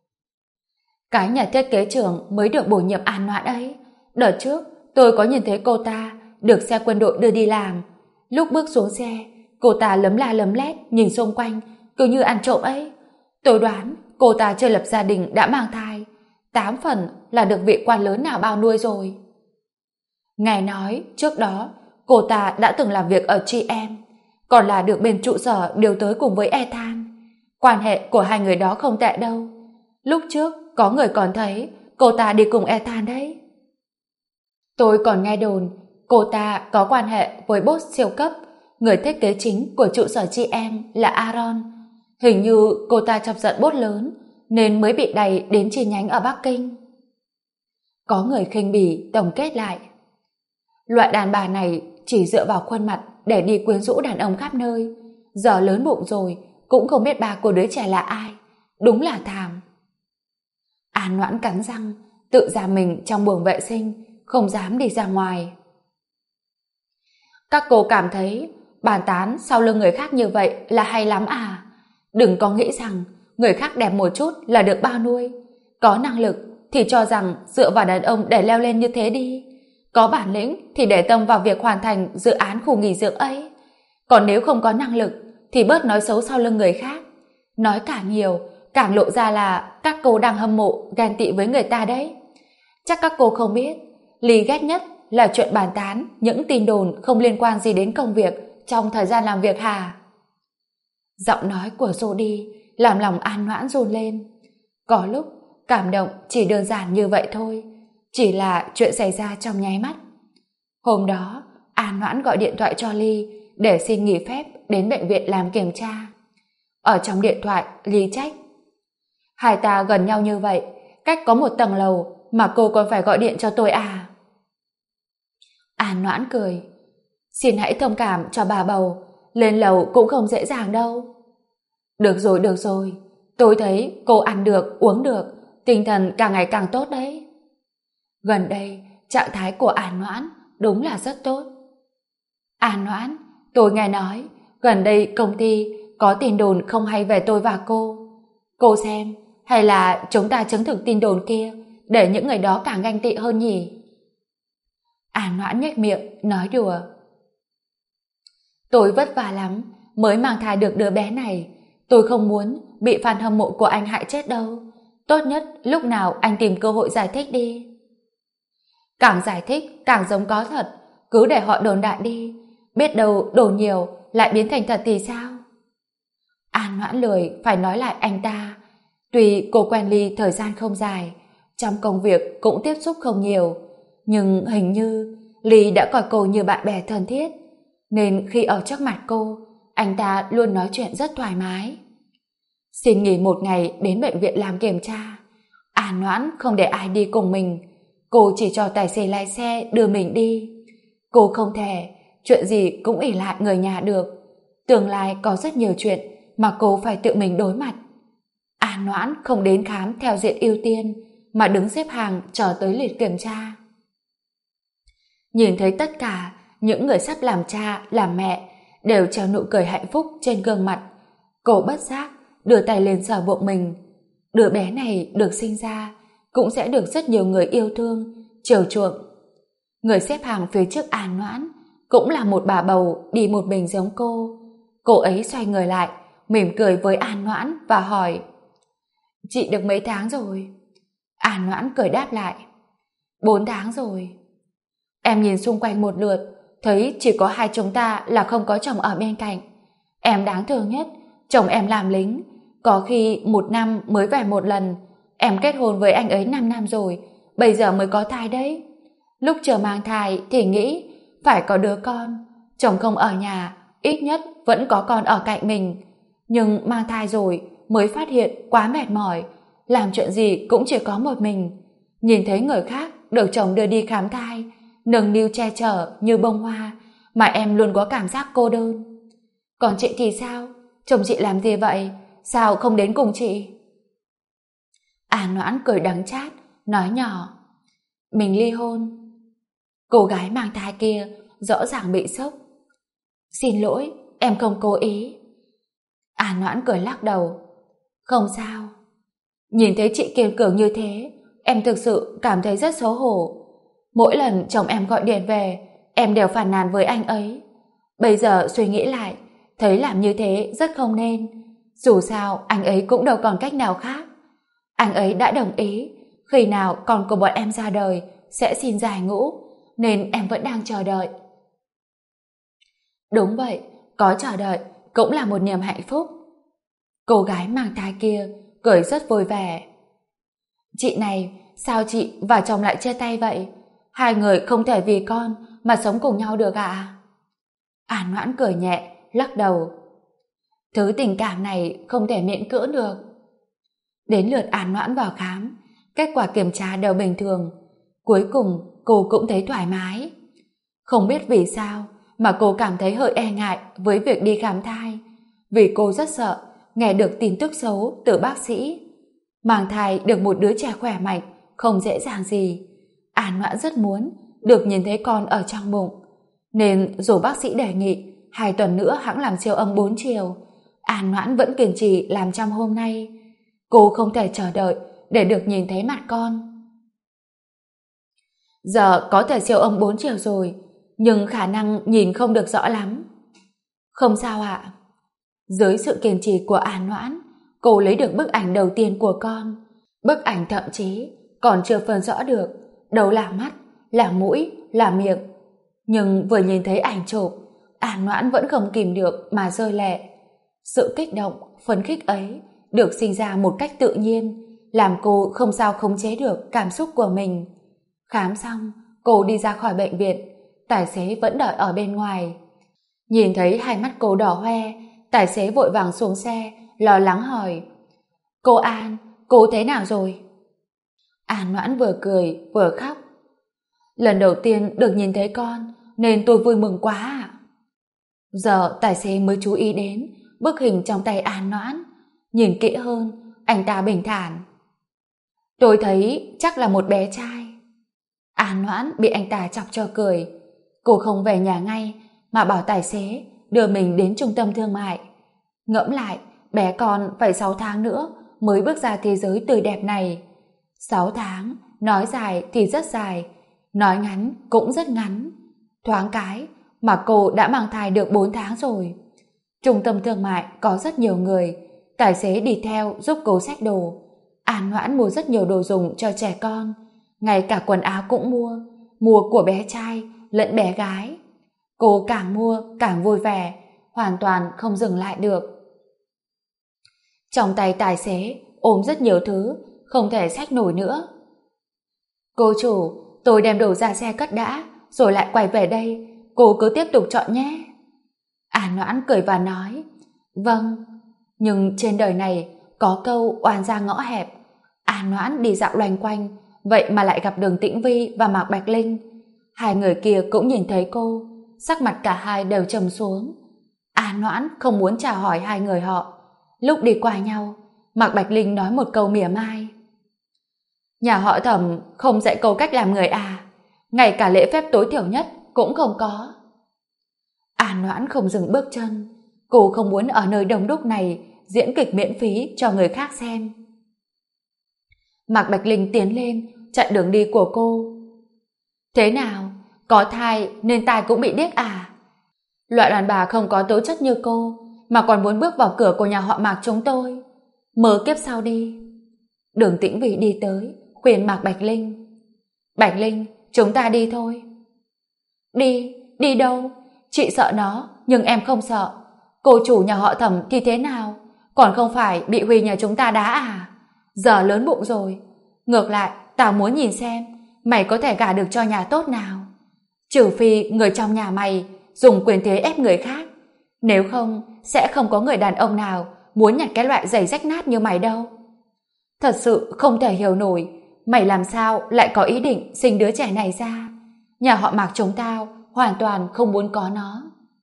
Cái nhà thiết kế trưởng mới được bổ nhiệm An Noãn ấy, đợt trước tôi có nhìn thấy cô ta được xe quân đội đưa đi làm. Lúc bước xuống xe, cô ta lấm la lấm lét nhìn xung quanh, cứ như ăn trộm ấy. Tôi đoán cô ta chưa lập gia đình đã mang thai, 8 phần là được vị quan lớn nào bao nuôi rồi. Nghe nói trước đó cô ta đã từng làm việc ở GM, còn là được bên trụ sở điều tới cùng với Ethan. Quan hệ của hai người đó không tệ đâu. Lúc trước có người còn thấy cô ta đi cùng Ethan đấy. Tôi còn nghe đồn cô ta có quan hệ với boss siêu cấp, người thiết kế chính của trụ sở GM là Aaron. Hình như cô ta chọc giận boss lớn nên mới bị đày đến chi nhánh ở Bắc Kinh. Có người khinh bỉ tổng kết lại: loại đàn bà này chỉ dựa vào khuôn mặt để đi quyến rũ đàn ông khắp nơi, giờ lớn bụng rồi cũng không biết ba của đứa trẻ là ai, đúng là thảm. An Noãn cắn răng, tự giam mình trong buồng vệ sinh, không dám đi ra ngoài. Các cô cảm thấy bàn tán sau lưng người khác như vậy là hay lắm à? Đừng có nghĩ rằng người khác đẹp một chút là được bao nuôi. Có năng lực thì cho rằng dựa vào đàn ông để leo lên như thế đi. Có bản lĩnh thì để tâm vào việc hoàn thành dự án khu nghỉ dưỡng ấy. Còn nếu không có năng lực thì bớt nói xấu sau lưng người khác. Nói càng nhiều, càng lộ ra là các cô đang hâm mộ, ghen tị với người ta đấy. Chắc các cô không biết, Ly ghét nhất là chuyện bàn tán những tin đồn không liên quan gì đến công việc trong thời gian làm việc hả? Giọng nói của Jody làm lòng An Noãn run lên. Có lúc cảm động chỉ đơn giản như vậy thôi, chỉ là chuyện xảy ra trong nháy mắt. Hôm đó, An Noãn gọi điện thoại cho Ly để xin nghỉ phép đến bệnh viện làm kiểm tra. Ở trong điện thoại, Ly trách: hai ta gần nhau như vậy, cách có một tầng lầu mà cô còn phải gọi điện cho tôi à? An Noãn cười: xin hãy thông cảm cho bà bầu, lên lầu cũng không dễ dàng đâu. Được rồi, tôi thấy cô ăn được, uống được, tinh thần càng ngày càng tốt đấy. Gần đây, trạng thái của An Noãn đúng là rất tốt. An Noãn, tôi nghe nói, gần đây công ty có tin đồn không hay về tôi và cô. Cô xem, hay là chúng ta chứng thực tin đồn kia, để những người đó càng ganh tị hơn nhỉ? An Noãn nhếch miệng, nói đùa. Tôi vất vả lắm, mới mang thai được đứa bé này. Tôi không muốn bị fan hâm mộ của anh hại chết đâu. Tốt nhất lúc nào anh tìm cơ hội giải thích đi. Càng giải thích càng giống có thật, cứ để họ đồn đại đi. Biết đâu đồn nhiều lại biến thành thật thì sao? An Noãn lười phải nói lại anh ta. Tuy cô quen Ly thời gian không dài, trong công việc cũng tiếp xúc không nhiều, nhưng hình như Ly đã coi cô như bạn bè thân thiết, nên khi ở trước mặt cô, anh ta luôn nói chuyện rất thoải mái. Xin nghỉ một ngày đến bệnh viện làm kiểm tra. An Noãn không để ai đi cùng mình, cô chỉ cho tài xế lái xe đưa mình đi. Cô không thể chuyện gì cũng ỷ lại người nhà được. Tương lai có rất nhiều chuyện mà cô phải tự mình đối mặt. An Noãn không đến khám theo diện ưu tiên, mà đứng xếp hàng chờ tới lượt kiểm tra. Nhìn thấy tất cả những người sắp làm cha, làm mẹ đều treo nụ cười hạnh phúc trên gương mặt, cô bất giác đưa tay lên sờ bụng mình. Đứa bé này được sinh ra cũng sẽ được rất nhiều người yêu thương, chiều chuộng. Người xếp hàng phía trước An Noãn cũng là một bà bầu đi một mình giống cô. Cô ấy xoay người lại, mỉm cười với An Noãn và hỏi: chị được mấy tháng rồi? An Noãn cười đáp lại: 4 tháng rồi. Em nhìn xung quanh một lượt, thấy chỉ có hai chúng ta là không có chồng ở bên cạnh. Em đáng thương nhất, chồng em làm lính, có khi 1 năm mới về một lần. Em kết hôn với anh ấy 5 năm rồi, bây giờ mới có thai đấy. Lúc chưa mang thai thì nghĩ phải có đứa con, chồng không ở nhà, ít nhất vẫn có con ở cạnh mình. Nhưng mang thai rồi mới phát hiện quá mệt mỏi, làm chuyện gì cũng chỉ có một mình. Nhìn thấy người khác được chồng đưa đi khám thai, nâng niu che chở như bông hoa, mà em luôn có cảm giác cô đơn. Còn chị thì sao? Chồng chị làm gì vậy? Sao không đến cùng chị? An Noãn cười đắng chát, nói nhỏ: mình ly hôn. Cô gái mang thai kia rõ ràng bị sốc. Xin lỗi, em không cố ý. An Noãn cười lắc đầu: không sao. Nhìn thấy chị kiên cường như thế, em thực sự cảm thấy rất xấu hổ. Mỗi lần chồng em gọi điện về, em đều phàn nàn với anh ấy. Bây giờ suy nghĩ lại, thấy làm như thế rất không nên. Dù sao anh ấy cũng đâu còn cách nào khác. Anh ấy đã đồng ý khi nào con của bọn em ra đời sẽ xin giải ngũ, nên em vẫn đang chờ đợi. Đúng vậy, có chờ đợi cũng là một niềm hạnh phúc. Cô gái mang thai kia cười rất vui vẻ. Chị này, sao chị và chồng lại chia tay vậy? Hai người không thể vì con mà sống cùng nhau được ạ? An Noãn cười nhẹ, lắc đầu. Thứ tình cảm này không thể miễn cưỡng được. Đến lượt An Noãn vào khám, kết quả kiểm tra đều bình thường. Cuối cùng cô cũng thấy thoải mái. Không biết vì sao, mà cô cảm thấy hơi e ngại với việc đi khám thai, vì cô rất sợ nghe được tin tức xấu từ bác sĩ. Mang thai được một đứa trẻ khỏe mạnh không dễ dàng gì. An Noãn rất muốn được nhìn thấy con ở trong bụng, nên dù bác sĩ đề nghị 2 tuần nữa hẵng làm siêu âm 4 chiều, An Noãn vẫn kiên trì làm trong hôm nay. Cô không thể chờ đợi để được nhìn thấy mặt con. Giờ có thể siêu âm 4 chiều rồi, nhưng khả năng nhìn không được rõ lắm. Không sao ạ. Dưới sự kiên trì của An Noãn, cô lấy được bức ảnh đầu tiên của con. Bức ảnh thậm chí còn chưa phân rõ được đâu là mắt, là mũi, là miệng. Nhưng vừa nhìn thấy ảnh chụp, An Noãn vẫn không kìm được mà rơi lệ. Sự kích động, phấn khích ấy được sinh ra một cách tự nhiên, làm cô không sao khống chế được cảm xúc của mình. Khám xong, cô đi ra khỏi bệnh viện, tài xế vẫn đợi ở bên ngoài. Nhìn thấy hai mắt cô đỏ hoe, tài xế vội vàng xuống xe, lo lắng hỏi: Cô An, cô thế nào rồi? An Noãn vừa cười vừa khóc. Lần đầu tiên được nhìn thấy con nên tôi vui mừng quá ạ. Giờ tài xế mới chú ý đến bức hình trong tay An Noãn. Nhìn kỹ hơn, anh ta bình thản: Tôi thấy chắc là một bé trai. An Noãn bị anh ta chọc cho cười. Cô không về nhà ngay mà bảo tài xế đưa mình đến trung tâm thương mại. Ngẫm lại, bé con phải 6 tháng nữa mới bước ra thế giới tươi đẹp này. 6 tháng, nói dài thì rất dài, nói ngắn cũng rất ngắn. Thoáng cái mà cô đã mang thai được 4 tháng rồi. Trung tâm thương mại có rất nhiều người, tài xế đi theo giúp cô xách đồ. An Noãn mua rất nhiều đồ dùng cho trẻ con, ngay cả quần áo cũng mua của bé trai lẫn bé gái. Cô càng mua càng vui vẻ, hoàn toàn không dừng lại được. Trong tay tài xế ôm rất nhiều thứ, không thể xách nổi nữa. Cô chủ, tôi đem đồ ra xe cất đã, rồi lại quay về đây, cô cứ tiếp tục chọn nhé. An Noãn cười và nói: Vâng. Nhưng trên đời này có câu oan ra ngõ hẹp. An Noãn đi dạo loanh quanh, vậy mà lại gặp Đường Tĩnh Vi và Mạc Bạch Linh. Hai người kia cũng nhìn thấy cô, sắc mặt cả hai đều trầm xuống. An Noãn không muốn chào hỏi hai người họ. Lúc đi qua nhau, Mạc Bạch Linh nói một câu mỉa mai: Nhà họ Thẩm không dạy cô cách làm người à? Ngay cả lễ phép tối thiểu nhất cũng không có. An Noãn không dừng bước chân. Cô không muốn ở nơi đông đúc này diễn kịch miễn phí cho người khác xem. Mạc Bạch Linh tiến lên chặn đường đi của cô. Thế nào? Có thai nên tai cũng bị điếc à? Loại đàn bà không có tố chất như cô mà còn muốn bước vào cửa của nhà họ Mạc chúng tôi. Mơ kiếp sau đi. Đường Tĩnh Vi đi tới khuyên Mạc Bạch Linh. Bạch Linh, chúng ta đi thôi. Đi? Đi đâu? Chị sợ nó, nhưng em không sợ. Cô chủ nhà họ Thẩm thì thế nào? Còn không phải bị Huy nhà chúng ta đá à? Giờ lớn bụng rồi. Ngược lại, tao muốn nhìn xem mày có thể gả được cho nhà tốt nào. Trừ phi người trong nhà mày dùng quyền thế ép người khác. Nếu không, sẽ không có người đàn ông nào muốn nhặt cái loại giày rách nát như mày đâu. Thật sự không thể hiểu nổi, mày làm sao lại có ý định sinh đứa trẻ này ra. Nhà họ Mạc chúng tao hoàn toàn không muốn có nó.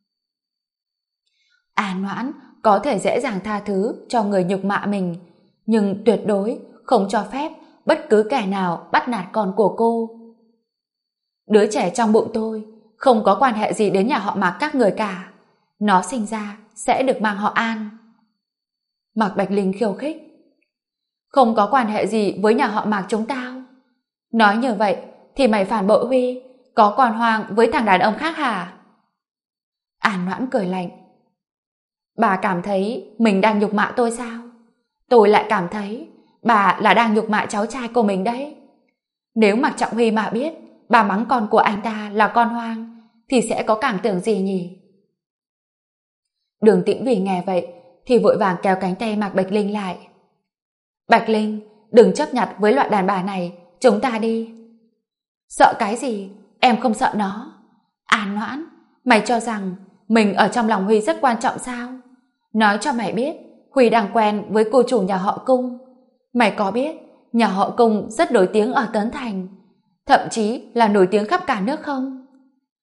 An Noãn có thể dễ dàng tha thứ cho người nhục mạ mình, nhưng tuyệt đối không cho phép bất cứ kẻ nào bắt nạt con của cô. Đứa trẻ trong bụng tôi không có quan hệ gì đến nhà họ Mạc các người cả. Nó sinh ra sẽ được mang họ An. Mạc Bạch Linh khiêu khích. Không có quan hệ gì với nhà họ Mạc chúng tao. Nói như vậy thì mày phản bội Huy, có con hoang với thằng đàn ông khác hả? An Noãn cười lạnh. Bà cảm thấy mình đang nhục mạ tôi sao? Tôi lại cảm thấy bà là đang nhục mạ cháu trai của mình đấy. Nếu Mạc Trọng Huy mà biết bà mắng con của anh ta là con hoang thì sẽ có cảm tưởng gì nhỉ? Đường Tĩnh Vi nghe vậy thì vội vàng kéo cánh tay Mạc Bạch Linh lại. Bạch Linh, đừng chấp nhặt với loại đàn bà này, chúng ta đi. Sợ cái gì? Em không sợ nó. An Noãn, mày cho rằng mình ở trong lòng Huy rất quan trọng sao? Nói cho mày biết, Huy đang quen với cô chủ nhà họ Cung. Mày có biết nhà họ Cung rất nổi tiếng ở Tấn Thành, thậm chí là nổi tiếng khắp cả nước không?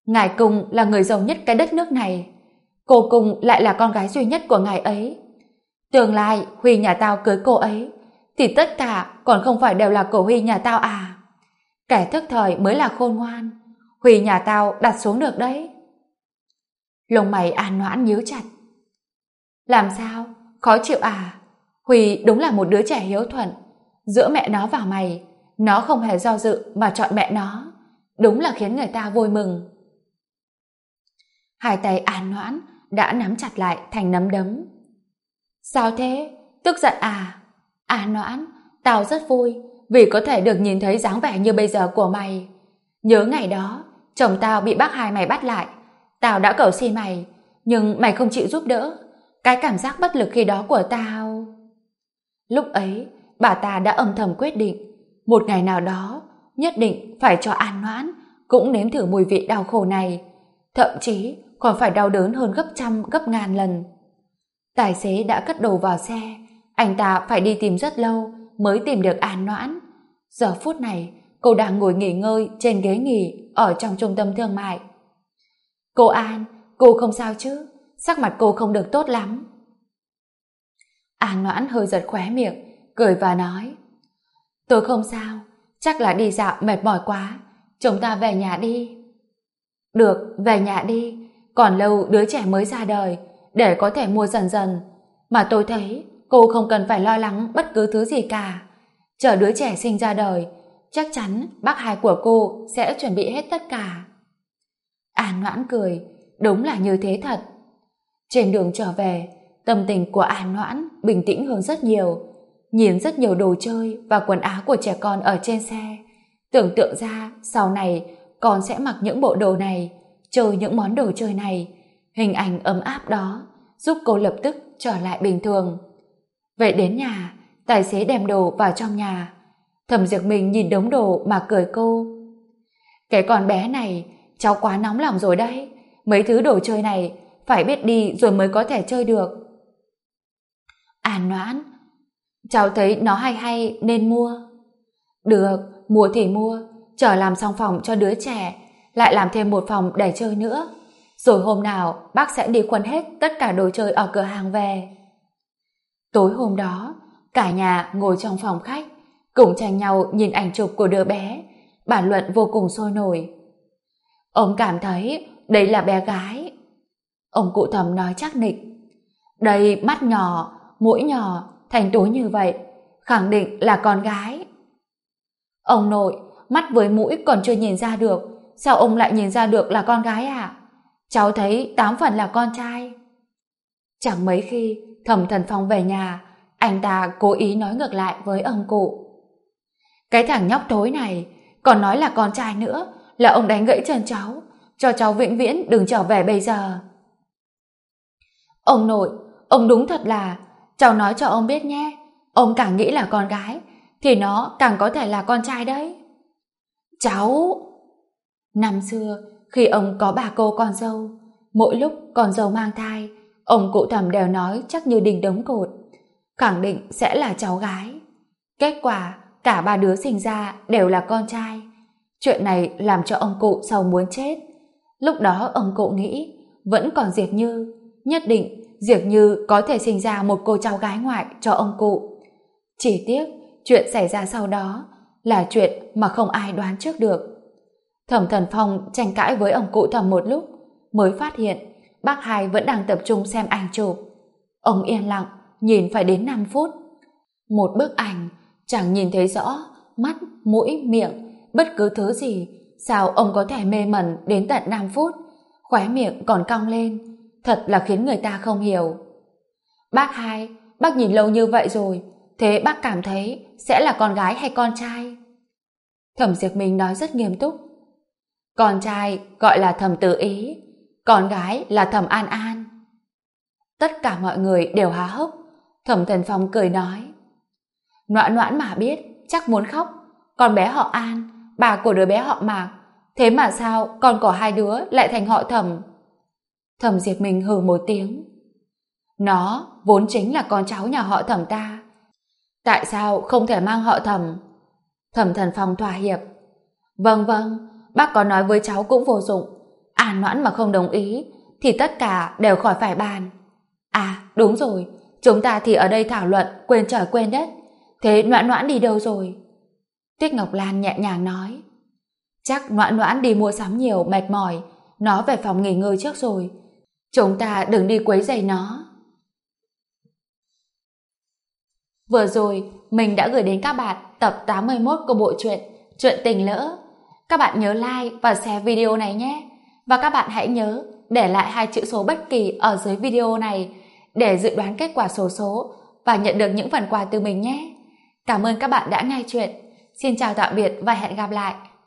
Ngài Cung là người giàu nhất cái đất nước này. Cô Cung lại là con gái duy nhất của ngài ấy. Tương lai Huy nhà tao cưới cô ấy thì tất cả còn không phải đều là của Huy nhà tao à? Kẻ thức thời mới là khôn ngoan. Huy nhà tao đặt xuống được đấy. Lông mày An Noãn nhíu chặt. Làm sao? Khó chịu à? Huy đúng là một đứa trẻ hiếu thuận. Giữa mẹ nó và mày, nó không hề do dự mà chọn mẹ nó. Đúng là khiến người ta vui mừng. Hai tay An Noãn đã nắm chặt lại thành nắm đấm. Sao thế? Tức giận à? An Noãn, tao rất vui vì có thể được nhìn thấy dáng vẻ như bây giờ của mày. Nhớ ngày đó, chồng tao bị bác hai mày bắt lại. Tao đã cầu xin mày, nhưng mày không chịu giúp đỡ. Cái cảm giác bất lực khi đó của tao... Lúc ấy, bà ta đã âm thầm quyết định, một ngày nào đó, nhất định phải cho An Noãn cũng nếm thử mùi vị đau khổ này. Thậm chí còn phải đau đớn hơn gấp trăm, gấp ngàn lần. Tài xế đã cất đồ vào xe, anh ta phải đi tìm rất lâu mới tìm được An Noãn. Giờ phút này, cô đang ngồi nghỉ ngơi trên ghế nghỉ ở trong trung tâm thương mại. Cô An, cô không sao chứ? Sắc mặt cô không được tốt lắm. An Noãn hơi giật khóe miệng, cười và nói: Tôi không sao, chắc là đi dạo mệt mỏi quá, chúng ta về nhà đi. Được, về nhà đi, còn lâu đứa trẻ mới ra đời, để có thể mua dần dần. Mà tôi thấy cô không cần phải lo lắng bất cứ thứ gì cả. Chờ đứa trẻ sinh ra đời, chắc chắn bác hai của cô sẽ chuẩn bị hết tất cả. An Noãn cười, đúng là như thế thật. Trên đường trở về, tâm tình của An Noãn bình tĩnh hơn rất nhiều. Nhìn rất nhiều đồ chơi và quần áo của trẻ con ở trên xe, tưởng tượng ra sau này con sẽ mặc những bộ đồ này, chơi những món đồ chơi này. Hình ảnh ấm áp đó giúp cô lập tức trở lại bình thường. Về đến nhà, tài xế đem đồ vào trong nhà. Thẩm Diệp Minh nhìn đống đồ mà cười cô. Cái con bé này, cháu quá nóng lòng rồi đấy. Mấy thứ đồ chơi này phải biết đi rồi mới có thể chơi được. An Noãn, cháu thấy nó hay hay nên mua. Được, mua thì mua, chờ làm xong phòng cho đứa trẻ, lại làm thêm một phòng để chơi nữa. Rồi hôm nào bác sẽ đi khuân hết tất cả đồ chơi ở cửa hàng về. Tối hôm đó, cả nhà ngồi trong phòng khách, cùng tranh nhau nhìn ảnh chụp của đứa bé, bàn luận vô cùng sôi nổi. Ông cảm thấy đây là bé gái. Ông cụ Thẩm nói chắc nịch. Đây mắt nhỏ, mũi nhỏ, thành tú như vậy, khẳng định là con gái. Ông nội, mắt với mũi còn chưa nhìn ra được, sao ông lại nhìn ra được là con gái à? Cháu thấy 8 phần là con trai. Chẳng mấy khi Thẩm Thần Phong về nhà, anh ta cố ý nói ngược lại với ông cụ. Cái thằng nhóc thối này, còn nói là con trai nữa, là ông đánh gãy chân cháu, cho cháu vĩnh viễn đừng trở về bây giờ. Ông nội, ông đúng thật là, cháu nói cho ông biết nhé, ông càng nghĩ là con gái, thì nó càng có thể là con trai đấy. Cháu... Năm xưa, khi ông có bà cô con dâu, mỗi lúc con dâu mang thai, ông cụ Thẩm đều nói chắc như đinh đóng cột, khẳng định sẽ là cháu gái. Kết quả, cả ba đứa sinh ra đều là con trai. Chuyện này làm cho ông cụ sầu muốn chết. Lúc đó ông cụ nghĩ, vẫn còn Diệp Như, nhất định Diệp Như có thể sinh ra một cô cháu gái ngoại cho ông cụ. Chỉ tiếc, chuyện xảy ra sau đó là chuyện mà không ai đoán trước được. Thẩm Thần Phong tranh cãi với ông cụ Thẩm một lúc, mới phát hiện bác hai vẫn đang tập trung xem ảnh chụp. Ông yên lặng, nhìn phải đến 5 phút. Một bức ảnh, chẳng nhìn thấy rõ mắt, mũi, miệng, bất cứ thứ gì. Sao ông có thể mê mẩn đến tận 5 phút, khóe miệng còn cong lên, thật là khiến người ta không hiểu. Bác hai, bác nhìn lâu như vậy rồi, thế bác cảm thấy sẽ là con gái hay con trai? Thẩm Diệp Minh nói rất nghiêm túc. Con trai gọi là Thẩm Tử Ý, con gái là Thẩm An An. Tất cả mọi người đều há hốc. Thẩm Thần Phong cười nói, Noãn Noãn mà biết chắc muốn khóc. Con bé họ An, bà của đứa bé họ Mạc, thế mà sao con của hai đứa lại thành họ Thẩm? Thẩm Diệp Minh hừ một tiếng. Nó vốn chính là con cháu nhà họ Thẩm ta, tại sao không thể mang họ Thẩm? Thẩm Thần Phong thỏa hiệp. Vâng vâng, bác có nói với cháu cũng vô dụng. An Noãn mà không đồng ý thì tất cả đều khỏi phải bàn. À đúng rồi, chúng ta thì ở đây thảo luận quên trời quên đất. Thế Noãn Noãn đi đâu rồi? Tuyết Ngọc Lan nhẹ nhàng nói. Chắc Noãn Noãn đi mua sắm nhiều mệt mỏi, nó về phòng nghỉ ngơi trước rồi. Chúng ta đừng đi quấy rầy nó. Vừa rồi mình đã gửi đến các bạn tập 81 của bộ truyện Chuyện Tình Lỡ. Các bạn nhớ like và share video này nhé. Và các bạn hãy nhớ để lại 2 chữ số bất kỳ ở dưới video này để dự đoán kết quả xổ số và nhận được những phần quà từ mình nhé. Cảm ơn các bạn đã nghe chuyện. Xin chào tạm biệt và hẹn gặp lại.